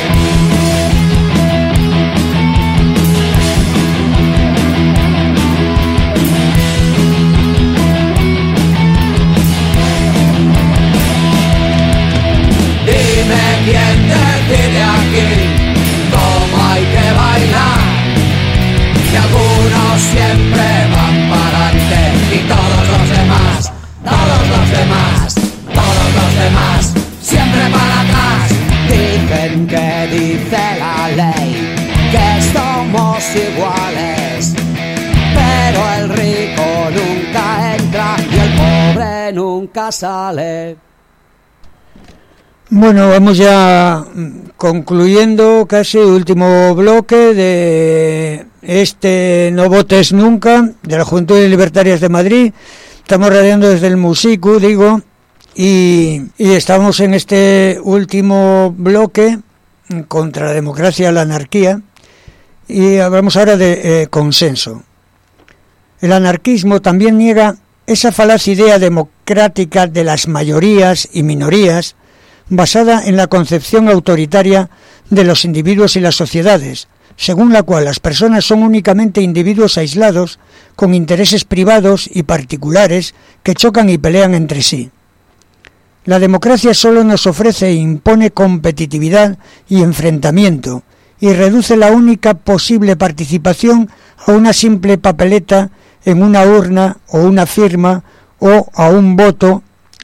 Dime quién decide aquí cómo hay que bailar. Y algunos siempre van para adelante y todos los demás siempre para atrás. Dicen que dice la ley que somos iguales, pero el rico nunca entra y el pobre nunca sale. Bueno, vamos ya concluyendo casi el último bloque de este No Votes Nunca de la Juventud Libertarias de Madrid. Estamos radiando desde el Musicu, digo, y estamos en este último bloque contra la democracia y la anarquía, y hablamos ahora de consenso. El anarquismo también niega esa falaz idea democrática de las mayorías y minorías, basada en la concepción autoritaria de los individuos y las sociedades, según la cual las personas son únicamente individuos aislados, con intereses privados y particulares que chocan y pelean entre sí. La democracia solo nos ofrece e impone competitividad y enfrentamiento, y reduce la única posible participación a una simple papeleta en una urna o una firma o a un voto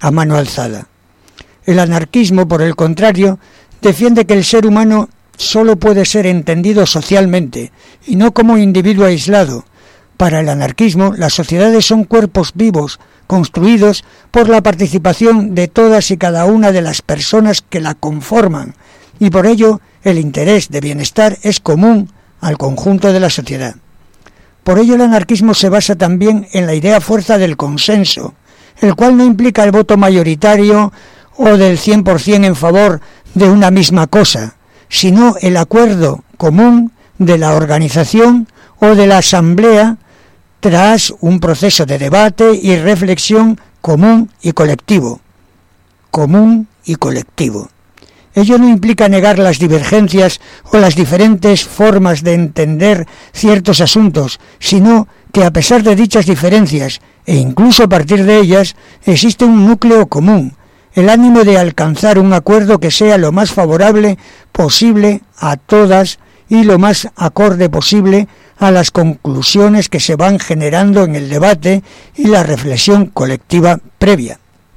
a mano alzada. El anarquismo, por el contrario, defiende que el ser humano solo puede ser entendido socialmente y no como individuo aislado. Para el anarquismo, las sociedades son cuerpos vivos, construidos por la participación de todas y cada una de las personas que la conforman, y por ello el interés de bienestar es común al conjunto de la sociedad. Por ello el anarquismo se basa también en la idea fuerza del consenso, el cual no implica el voto mayoritario o del 100% en favor de una misma cosa, sino el acuerdo común de la organización o de la asamblea tras un proceso de debate y reflexión común y colectivo. Común y colectivo. Ello no implica negar las divergencias o las diferentes formas de entender ciertos asuntos, sino que a pesar de dichas diferencias, e incluso a partir de ellas, existe un núcleo común, el ánimo de alcanzar un acuerdo que sea lo más favorable posible a todas y lo más acorde posible a las conclusiones que se van generando en el debate y la reflexión colectiva previa.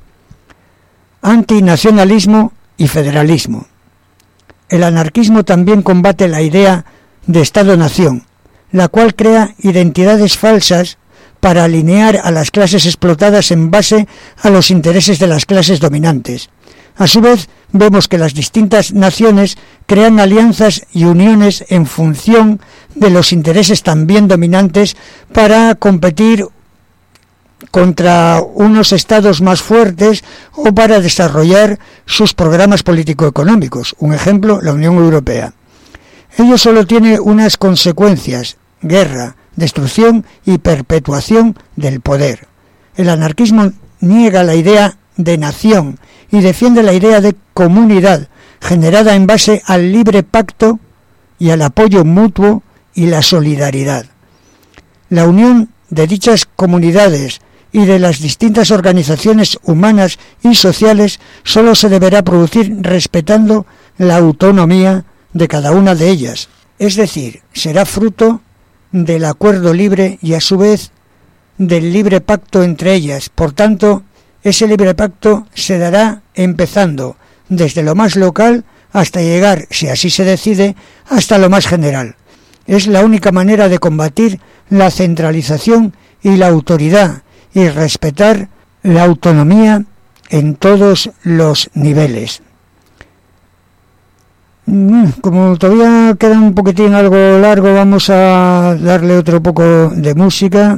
Antinacionalismo y federalismo. El anarquismo también combate la idea de Estado-nación, la cual crea identidades falsas para alinear a las clases explotadas en base a los intereses de las clases dominantes. A su vez, vemos que las distintas naciones crean alianzas y uniones en función de los intereses también dominantes para competir contra unos estados más fuertes o para desarrollar sus programas político-económicos. Un ejemplo, la Unión Europea. Ello solo tiene unas consecuencias: guerra, destrucción y perpetuación del poder. El anarquismo niega la idea de nación y defiende la idea de comunidad, generada en base al libre pacto y al apoyo mutuo y la solidaridad. La unión de dichas comunidades y de las distintas organizaciones humanas y sociales solo se deberá producir respetando la autonomía de cada una de ellas, es decir, será fruto del acuerdo libre y a su vez del libre pacto entre ellas. Por tanto, ese libre pacto se dará empezando desde lo más local hasta llegar, si así se decide, hasta lo más general. Es la única manera de combatir la centralización y la autoridad y respetar la autonomía en todos los niveles. Como todavía queda un poquitín algo largo, vamos a darle otro poco de música.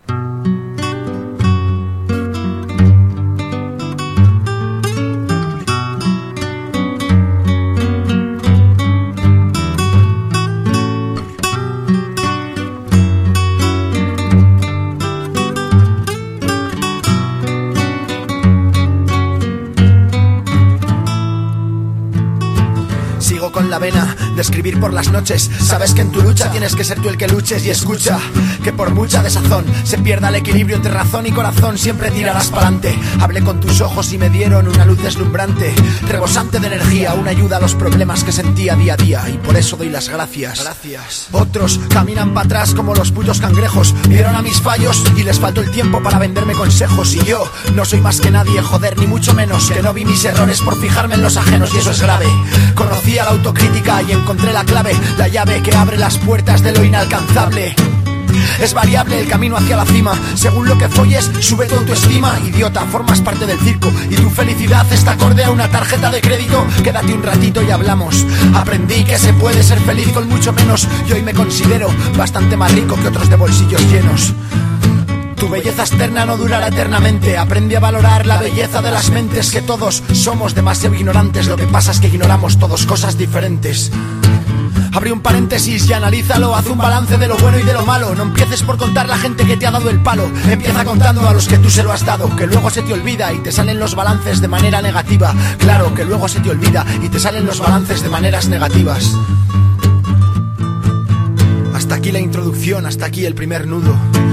Con la vena de escribir por las noches. Sabes que en tu lucha tienes que ser tú el que luches. Y escucha, que por mucha desazón se pierda el equilibrio entre razón y corazón, siempre tirarás pa'lante. Hablé con tus ojos y me dieron una luz deslumbrante, rebosante de energía, una ayuda a los problemas que sentía día a día. Y por eso doy las gracias. Otros caminan para atrás como los putos cangrejos. Vieron a mis fallos y les faltó el tiempo para venderme consejos. Y yo no soy más que nadie, joder, ni mucho menos. Que no vi mis errores por fijarme en los ajenos, y eso es grave. Conocí a la autocrítica y encontré la clave, la llave que abre las puertas de lo inalcanzable. Es variable el camino hacia la cima, según lo que folles, sube tu autoestima. Idiota, formas parte del circo y tu felicidad está acorde a una tarjeta de crédito. Quédate un ratito y hablamos. Aprendí que se puede ser feliz con mucho menos, y hoy me considero bastante más rico que otros de bolsillos llenos. Tu belleza externa no durará eternamente. Aprende a valorar la belleza de las mentes, que todos somos demasiado ignorantes. Lo que pasa es que ignoramos todos cosas diferentes. Abre un paréntesis y analízalo. Haz un balance de lo bueno y de lo malo. No empieces por contar la gente que te ha dado el palo. Empieza contando a los que tú se lo has dado. Que luego se te olvida y te salen los balances de manera negativa. Claro que luego se te olvida y te salen los balances de maneras negativas. Hasta aquí la introducción, hasta aquí el primer nudo.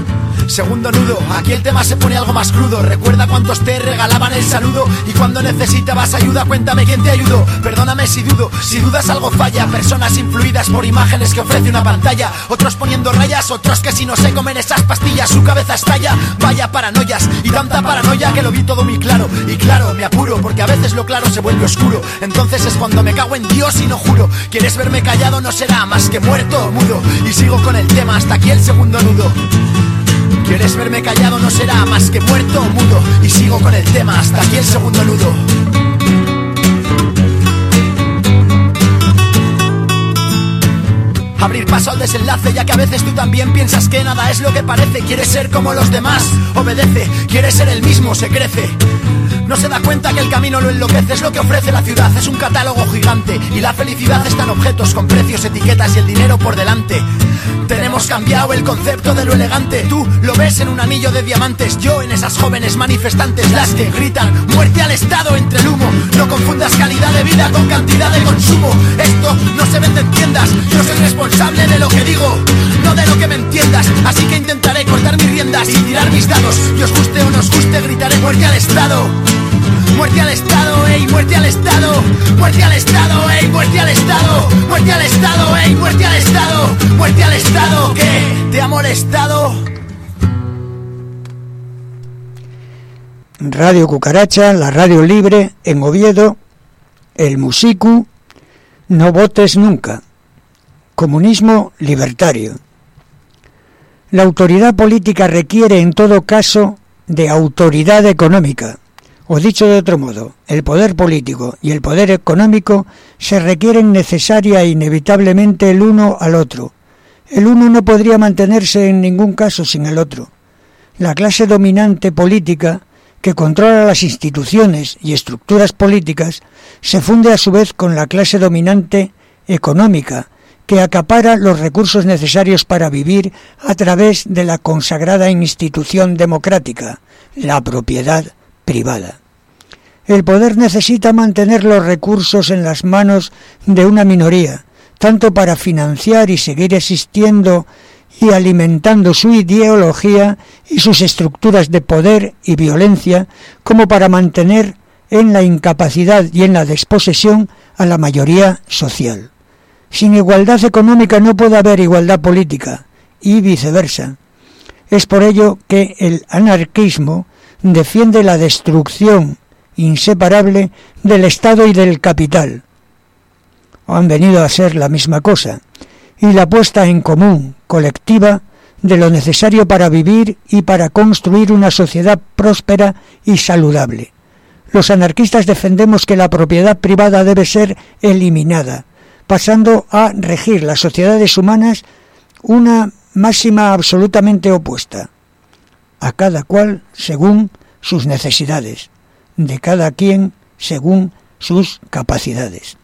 segundo nudo. Aquí el tema se pone algo más crudo. Recuerda cuántos te regalaban el saludo. Y cuando necesitabas ayuda, cuéntame quién te ayudó. Perdóname si dudo, si dudas algo falla. Personas influidas por imágenes que ofrece una pantalla. Otros poniendo rayas, otros que si no se comen esas pastillas su cabeza estalla. Vaya paranoias y tanta paranoia que lo vi todo muy claro. Y claro, me apuro porque a veces lo claro se vuelve oscuro. Entonces es cuando me cago en Dios y no juro. ¿Quieres verme callado? No será más que muerto o mudo. Y sigo con el tema hasta aquí el segundo nudo. ¿Quieres verme callado? No será más que muerto o mudo. Y sigo con el tema hasta aquí el segundo nudo. Abrir paso al desenlace, ya que a veces tú también piensas que nada es lo que parece. Quieres ser como los demás, obedece. Quieres ser el mismo, se crece. No se da cuenta que el camino lo enloquece. Es lo que ofrece la ciudad, es un catálogo gigante. Y la felicidad está en objetos con precios, etiquetas y el dinero por delante. Tenemos cambiado el concepto de lo elegante. Tú lo ves en un anillo de diamantes, yo en esas jóvenes manifestantes, las que gritan muerte al Estado entre el humo. No confundas calidad de vida con cantidad de consumo. Esto no se vende en tiendas. Yo soy responsable de lo que digo, no de lo que me entiendas. Así que intentaré cortar mis riendas y tirar mis dados. Y os guste o no os guste, gritaré muerte al Estado. Muerte al Estado, ey, muerte al Estado. Muerte al Estado, ey, muerte al Estado. Muerte al Estado, ey, muerte al Estado. Muerte al Estado, ¿qué? ¿Te ha molestado? Radio Cucaracha, la radio libre en Oviedo, el Musicu, no votes nunca. Comunismo libertario. La autoridad política requiere en todo caso de autoridad económica. O dicho de otro modo, el poder político y el poder económico se requieren necesaria e inevitablemente el uno al otro. El uno no podría mantenerse en ningún caso sin el otro. La clase dominante política, que controla las instituciones y estructuras políticas, se funde a su vez con la clase dominante económica, que acapara los recursos necesarios para vivir a través de la consagrada institución democrática, la propiedad privada. El poder necesita mantener los recursos en las manos de una minoría, tanto para financiar y seguir existiendo y alimentando su ideología y sus estructuras de poder y violencia, como para mantener en la incapacidad y en la desposesión a la mayoría social. Sin igualdad económica no puede haber igualdad política, y viceversa. Es por ello que el anarquismo defiende la destrucción inseparable del Estado y del capital. Han venido a ser la misma cosa, y la puesta en común, colectiva, de lo necesario para vivir y para construir una sociedad próspera y saludable. Los anarquistas defendemos que la propiedad privada debe ser eliminada, pasando a regir las sociedades humanas una máxima absolutamente opuesta, a cada cual según sus necesidades, de cada quien según sus capacidades.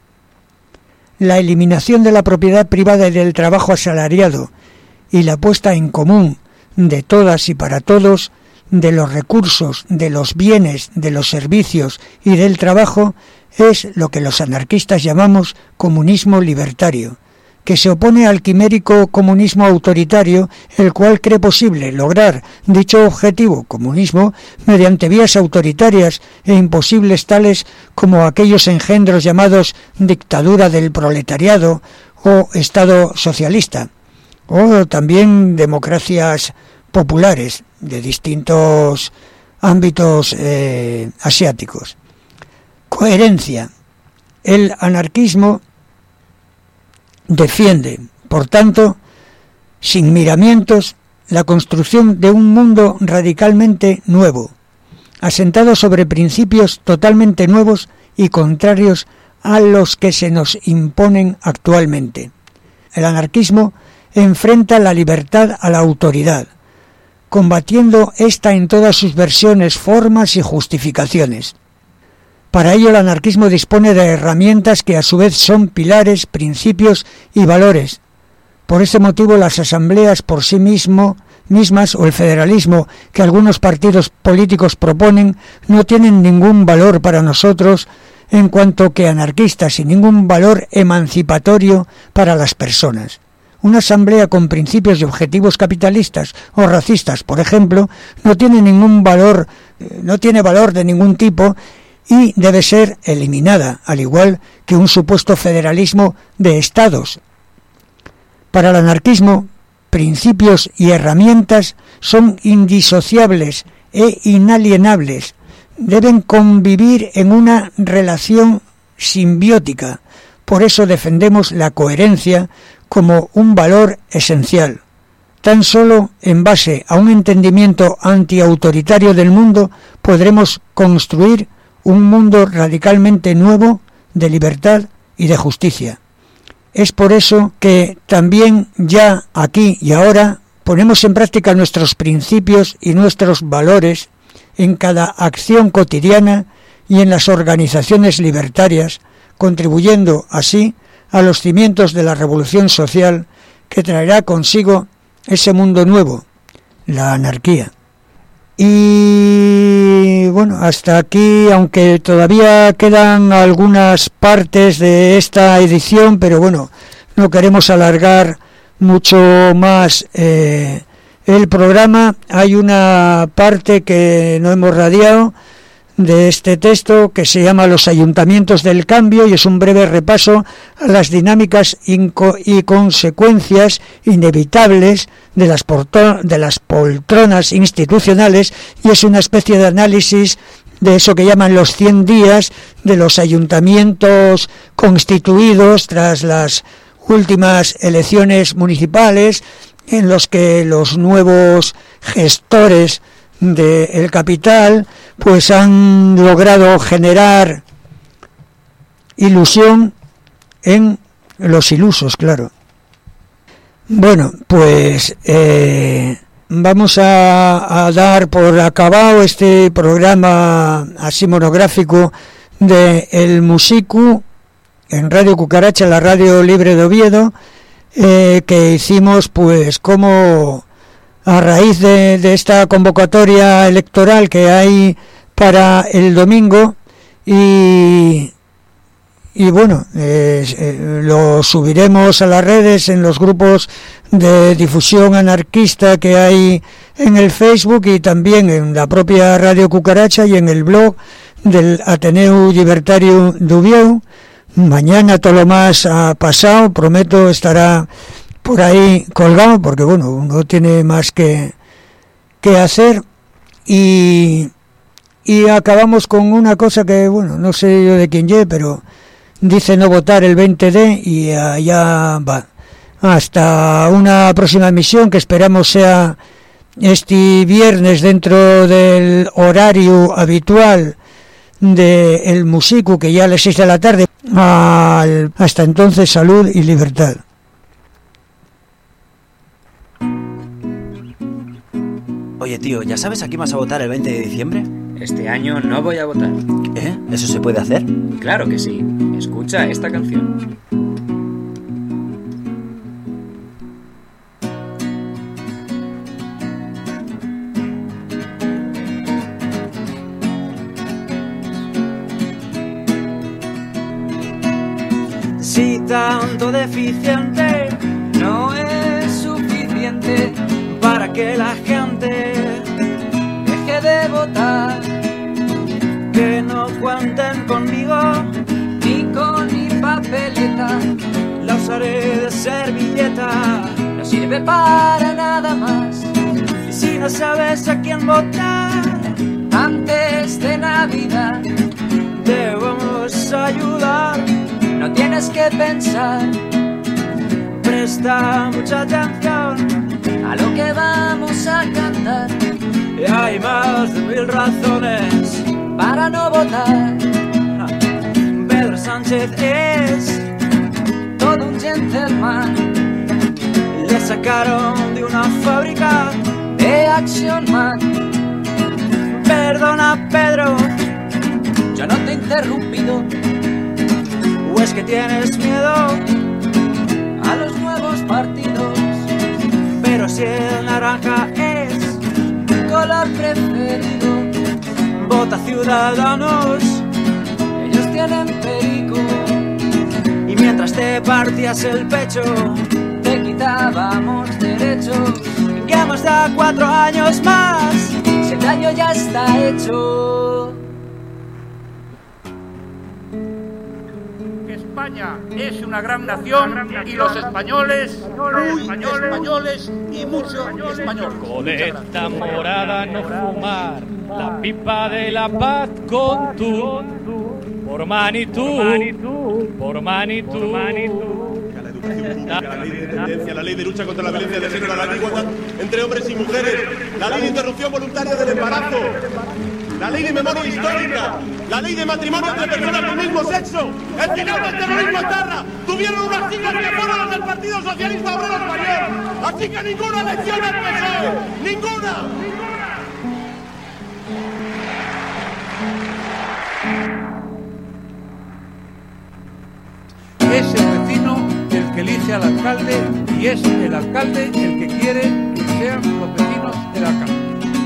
La eliminación de la propiedad privada y del trabajo asalariado y la puesta en común de todas y para todos, de los recursos, de los bienes, de los servicios y del trabajo, es lo que los anarquistas llamamos comunismo libertario, que se opone al quimérico comunismo autoritario, el cual cree posible lograr dicho objetivo, comunismo, mediante vías autoritarias e imposibles tales como aquellos engendros llamados dictadura del proletariado o Estado socialista, o también democracias populares de distintos ámbitos asiáticos. Coherencia. El anarquismo defiende, por tanto, sin miramientos, la construcción de un mundo radicalmente nuevo, asentado sobre principios totalmente nuevos y contrarios a los que se nos imponen actualmente. El anarquismo enfrenta la libertad a la autoridad, combatiendo ésta en todas sus versiones, formas y justificaciones. Para ello el anarquismo dispone de herramientas que a su vez son pilares, principios y valores. Por este motivo las asambleas por sí mismas o el federalismo que algunos partidos políticos proponen no tienen ningún valor para nosotros en cuanto que anarquistas y ningún valor emancipatorio para las personas. Una asamblea con principios y objetivos capitalistas o racistas, por ejemplo, no tiene ningún valor, no tiene valor de ningún tipo y debe ser eliminada, al igual que un supuesto federalismo de estados. Para el anarquismo, principios y herramientas son indisociables e inalienables. Deben convivir en una relación simbiótica. Por eso defendemos la coherencia como un valor esencial. Tan solo en base a un entendimiento antiautoritario del mundo podremos construir un mundo radicalmente nuevo de libertad y de justicia. Es por eso que también ya aquí y ahora ponemos en práctica nuestros principios y nuestros valores en cada acción cotidiana y en las organizaciones libertarias, contribuyendo así a los cimientos de la revolución social que traerá consigo ese mundo nuevo, la anarquía. Y bueno, hasta aquí, aunque todavía quedan algunas partes de esta edición, pero bueno, no queremos alargar mucho más el programa. Hay una parte que no hemos radiado de este texto que se llama Los ayuntamientos del cambio, y es un breve repaso a las dinámicas y consecuencias inevitables de las poltronas institucionales, y es una especie de análisis de eso que llaman los 100 días de los ayuntamientos constituidos tras las últimas elecciones municipales, en los que los nuevos gestores del capital pues han logrado generar ilusión en los ilusos, claro. Bueno, pues vamos a dar por acabado este programa así monográfico de El Musicu en Radio Cucaracha, la radio libre de Oviedo, que hicimos pues como a raíz de esta convocatoria electoral que hay para el domingo, y bueno, lo subiremos a las redes, en los grupos de difusión anarquista que hay en el Facebook, y también en la propia Radio Cucaracha y en el blog del Ateneu Llibertariu d'Ubieu. Mañana, todo lo más pasado, prometo, estará por ahí colgado, porque bueno, uno tiene más que hacer. Y acabamos con una cosa que, bueno, no sé yo de quién lleve, pero dice no votar el 20D, y allá va. Hasta una próxima emisión, que esperamos sea este viernes dentro del horario habitual de El Musicu, que ya a las 6 de la tarde. Hasta entonces, salud y libertad. Oye, tío, ¿ya sabes a quién vas a votar el 20 de diciembre? Este año no voy a votar. ¿Eh? ¿Eso se puede hacer? Claro que sí. Escucha esta canción. Si tanto deficiente no es suficiente para que la gente deje de votar, que no cuenten conmigo ni con mi papeleta, la usaré de servilleta, no sirve para nada más. Y si no sabes a quién votar antes de Navidad, te vamos a ayudar. No tienes que pensar, presta mucha atención a lo que vamos a cantar. Y hay más de 1000 razones para no votar. Pedro Sánchez es todo un gentleman. Le sacaron de una fábrica de Action Man. Perdona, Pedro, yo no te he interrumpido. ¿O es que tienes miedo a los nuevos partidos? Pero si el naranja es tu color preferido, vota Ciudadanos, ellos tienen perico. Y mientras te partías el pecho, te quitan necesitábamos derechos. Ya nos da 4 años más, si el daño ya está hecho. España es una gran nación y los españoles, muy españoles y mucho español. Coleta morada, no fumar, la pipa de la paz con tú. Por Manitou, por Manitou. La ley de dependencia, la ley de lucha contra la violencia de género, la ley de igualdad entre hombres y mujeres, la ley de interrupción voluntaria del embarazo, la ley de memoria histórica, la ley de matrimonio entre personas del mismo sexo, el final del terrorismo etarra, tuvieron unas siglas que fueron las del Partido Socialista Obrero Español. Así que ninguna lección al PSOE, ninguna. Es el vecino el que elige al alcalde y es el alcalde el que quiere que sean los vecinos el alcalde.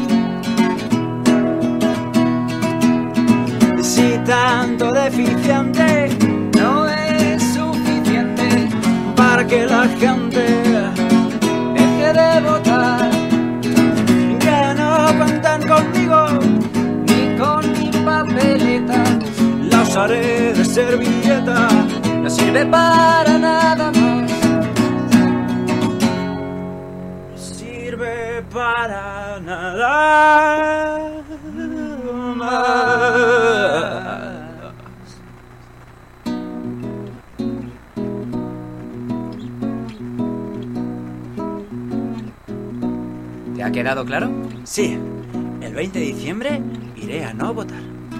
Si tanto deficiente no es suficiente para que la gente deje de votar, ya no cuentan conmigo ni con mi papeleta, la usaré de servilleta, no sirve para nada más, no sirve para nada más. ¿Te ha quedado claro? Sí, el 20 de diciembre iré a no votar.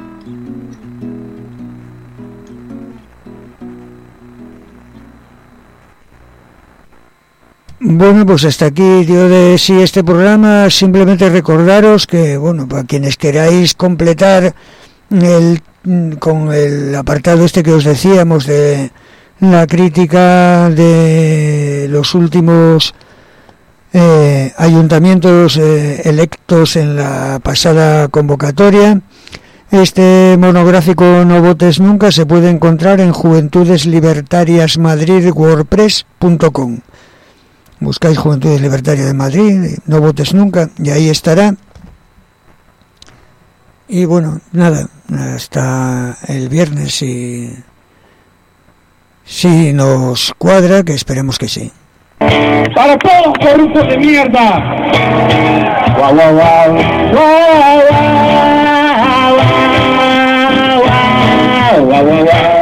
Bueno, pues hasta aquí dio de sí este programa. Simplemente recordaros que, bueno, para quienes queráis completar con el apartado este que os decíamos de la crítica de los últimos ayuntamientos electos en la pasada convocatoria, este monográfico No Votes Nunca se puede encontrar en JuventudeSLibertariasMadrid.wordpress.com. Buscáis Juventudes Libertarias de Madrid, No Votes Nunca, y ahí estará. Y bueno, nada, hasta el viernes si nos cuadra, que esperemos que sí. ¡Para todos, corruptos de mierda! ¡Guau, guau, guau! ¡Guau, guau, guau, guau, guau!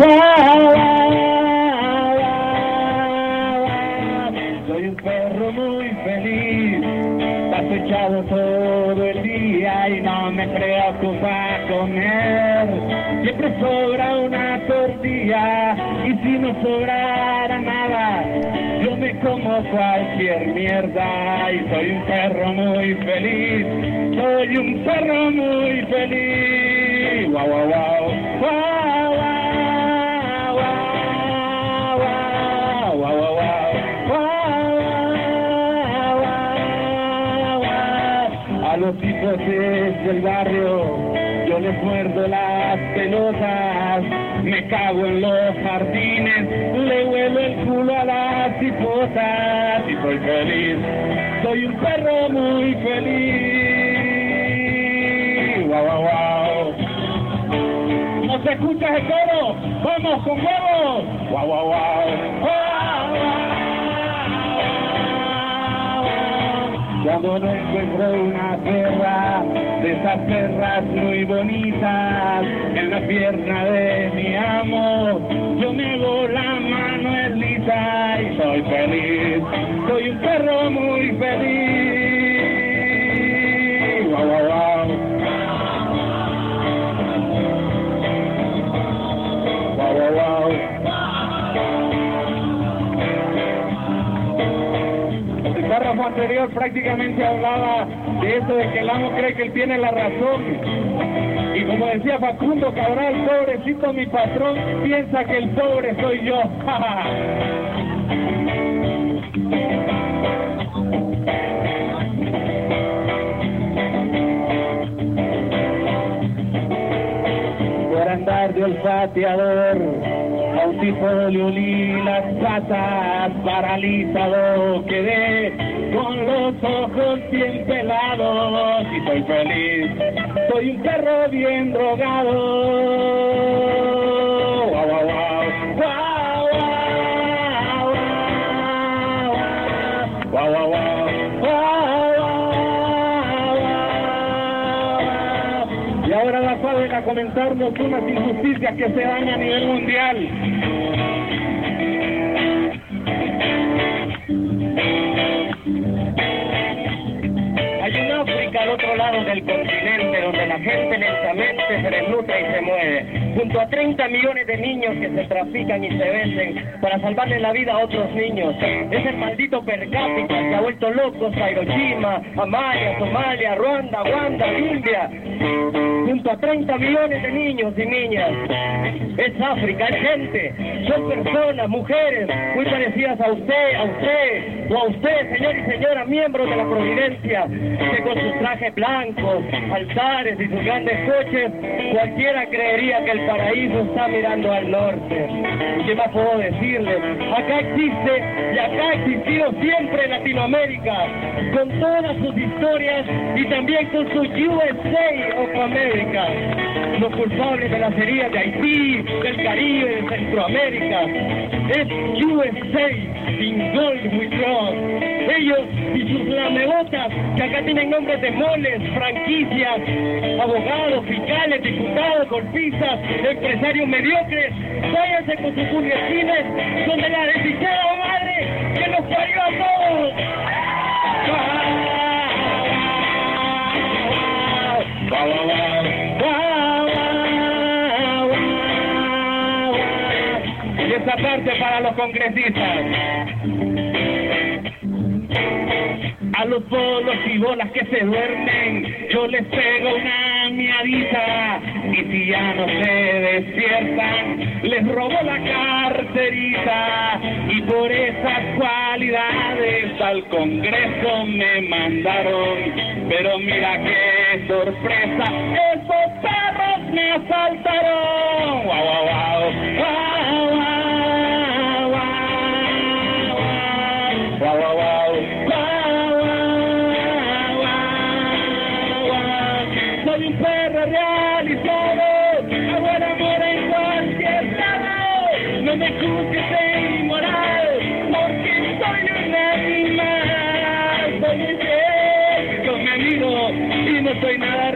Soy un perro muy feliz, echado todo el día y no me preocupa comer. Siempre sobra una tortilla y si no sobrara nada, yo me como cualquier mierda. Y soy un perro muy feliz, soy un perro muy feliz. Guau, guau, guau, guau, guau, guau, guau, guau, guau. A los hijos del barrio yo les muerdo las pelotas, me cago en los jardines, le huelo el culo a las hipotas y soy feliz, soy un perro muy feliz. Guau, guau, guau. ¿No se escucha el coro? ¡Vamos con huevos! Guau, guau, guau. Guau, guau. Cuando no encuentro una perra, de esas perras muy bonitas, en la pierna de mi amo, yo me hago la manuelita y soy feliz, soy un perro muy feliz. Guau, guau, guau. Guau, guau, guau. El párrafo anterior prácticamente hablaba de eso de que el amo cree que él tiene la razón. Y como decía Facundo Cabral, pobrecito mi patrón, piensa que el pobre soy yo. Por andar de olfateador, cautifolio y las patas, paralizado quedé, con los ojos bien pelados y soy feliz, soy un perro bien drogado. Guau, guau, guau, guau, guau, guau, guau, guau. Y ahora la saben a comentarnos unas injusticias que se dan a nivel mundial. Hay un África al otro lado del continente donde la gente lentamente se desnutra y se mueve, junto a 30 millones de niños que se trafican y se venden para salvarle la vida a otros niños. Es el maldito per cápita que ha vuelto locos a Hiroshima, a Maya, Somalia, Ruanda, Uganda, India, junto a 30 millones de niños y niñas. Es África, es gente, son personas, mujeres, muy parecidas a usted o a usted, señor y señora, miembros de la Providencia, que con sus trajes blancos, altares y sus grandes coches, cualquiera creería que el paraíso está mirando al norte. ¿Qué más puedo decirles? Acá existe y acá ha existido siempre Latinoamérica, con todas sus historias y también con su USA of America. Los culpables de las heridas de Haití, del Caribe, de Centroamérica, es USA, in gold with cross. Ellos y sus lamebotas, que acá tienen nombres de moles, franquicias, abogados, fiscales, diputados, golpistas, empresarios mediocres, váyanse con sus burguesines, donde la desdichada madre que nos parió a todos. Y esa parte para los congresistas. A los bolos y bolas que se duermen, yo les pego una miadita, y si ya no se despiertan, les robo la carterita, y por esas cualidades al Congreso me mandaron, pero mira qué sorpresa, esos perros me asaltaron. Guau, guau, guau, guau, guau, guau, guau, guau. Soy un perro realizado, hago el amor en cualquier lado. No me juzgues de inmoral, porque soy un animal. Soy un fiel con mi amigo y no soy nada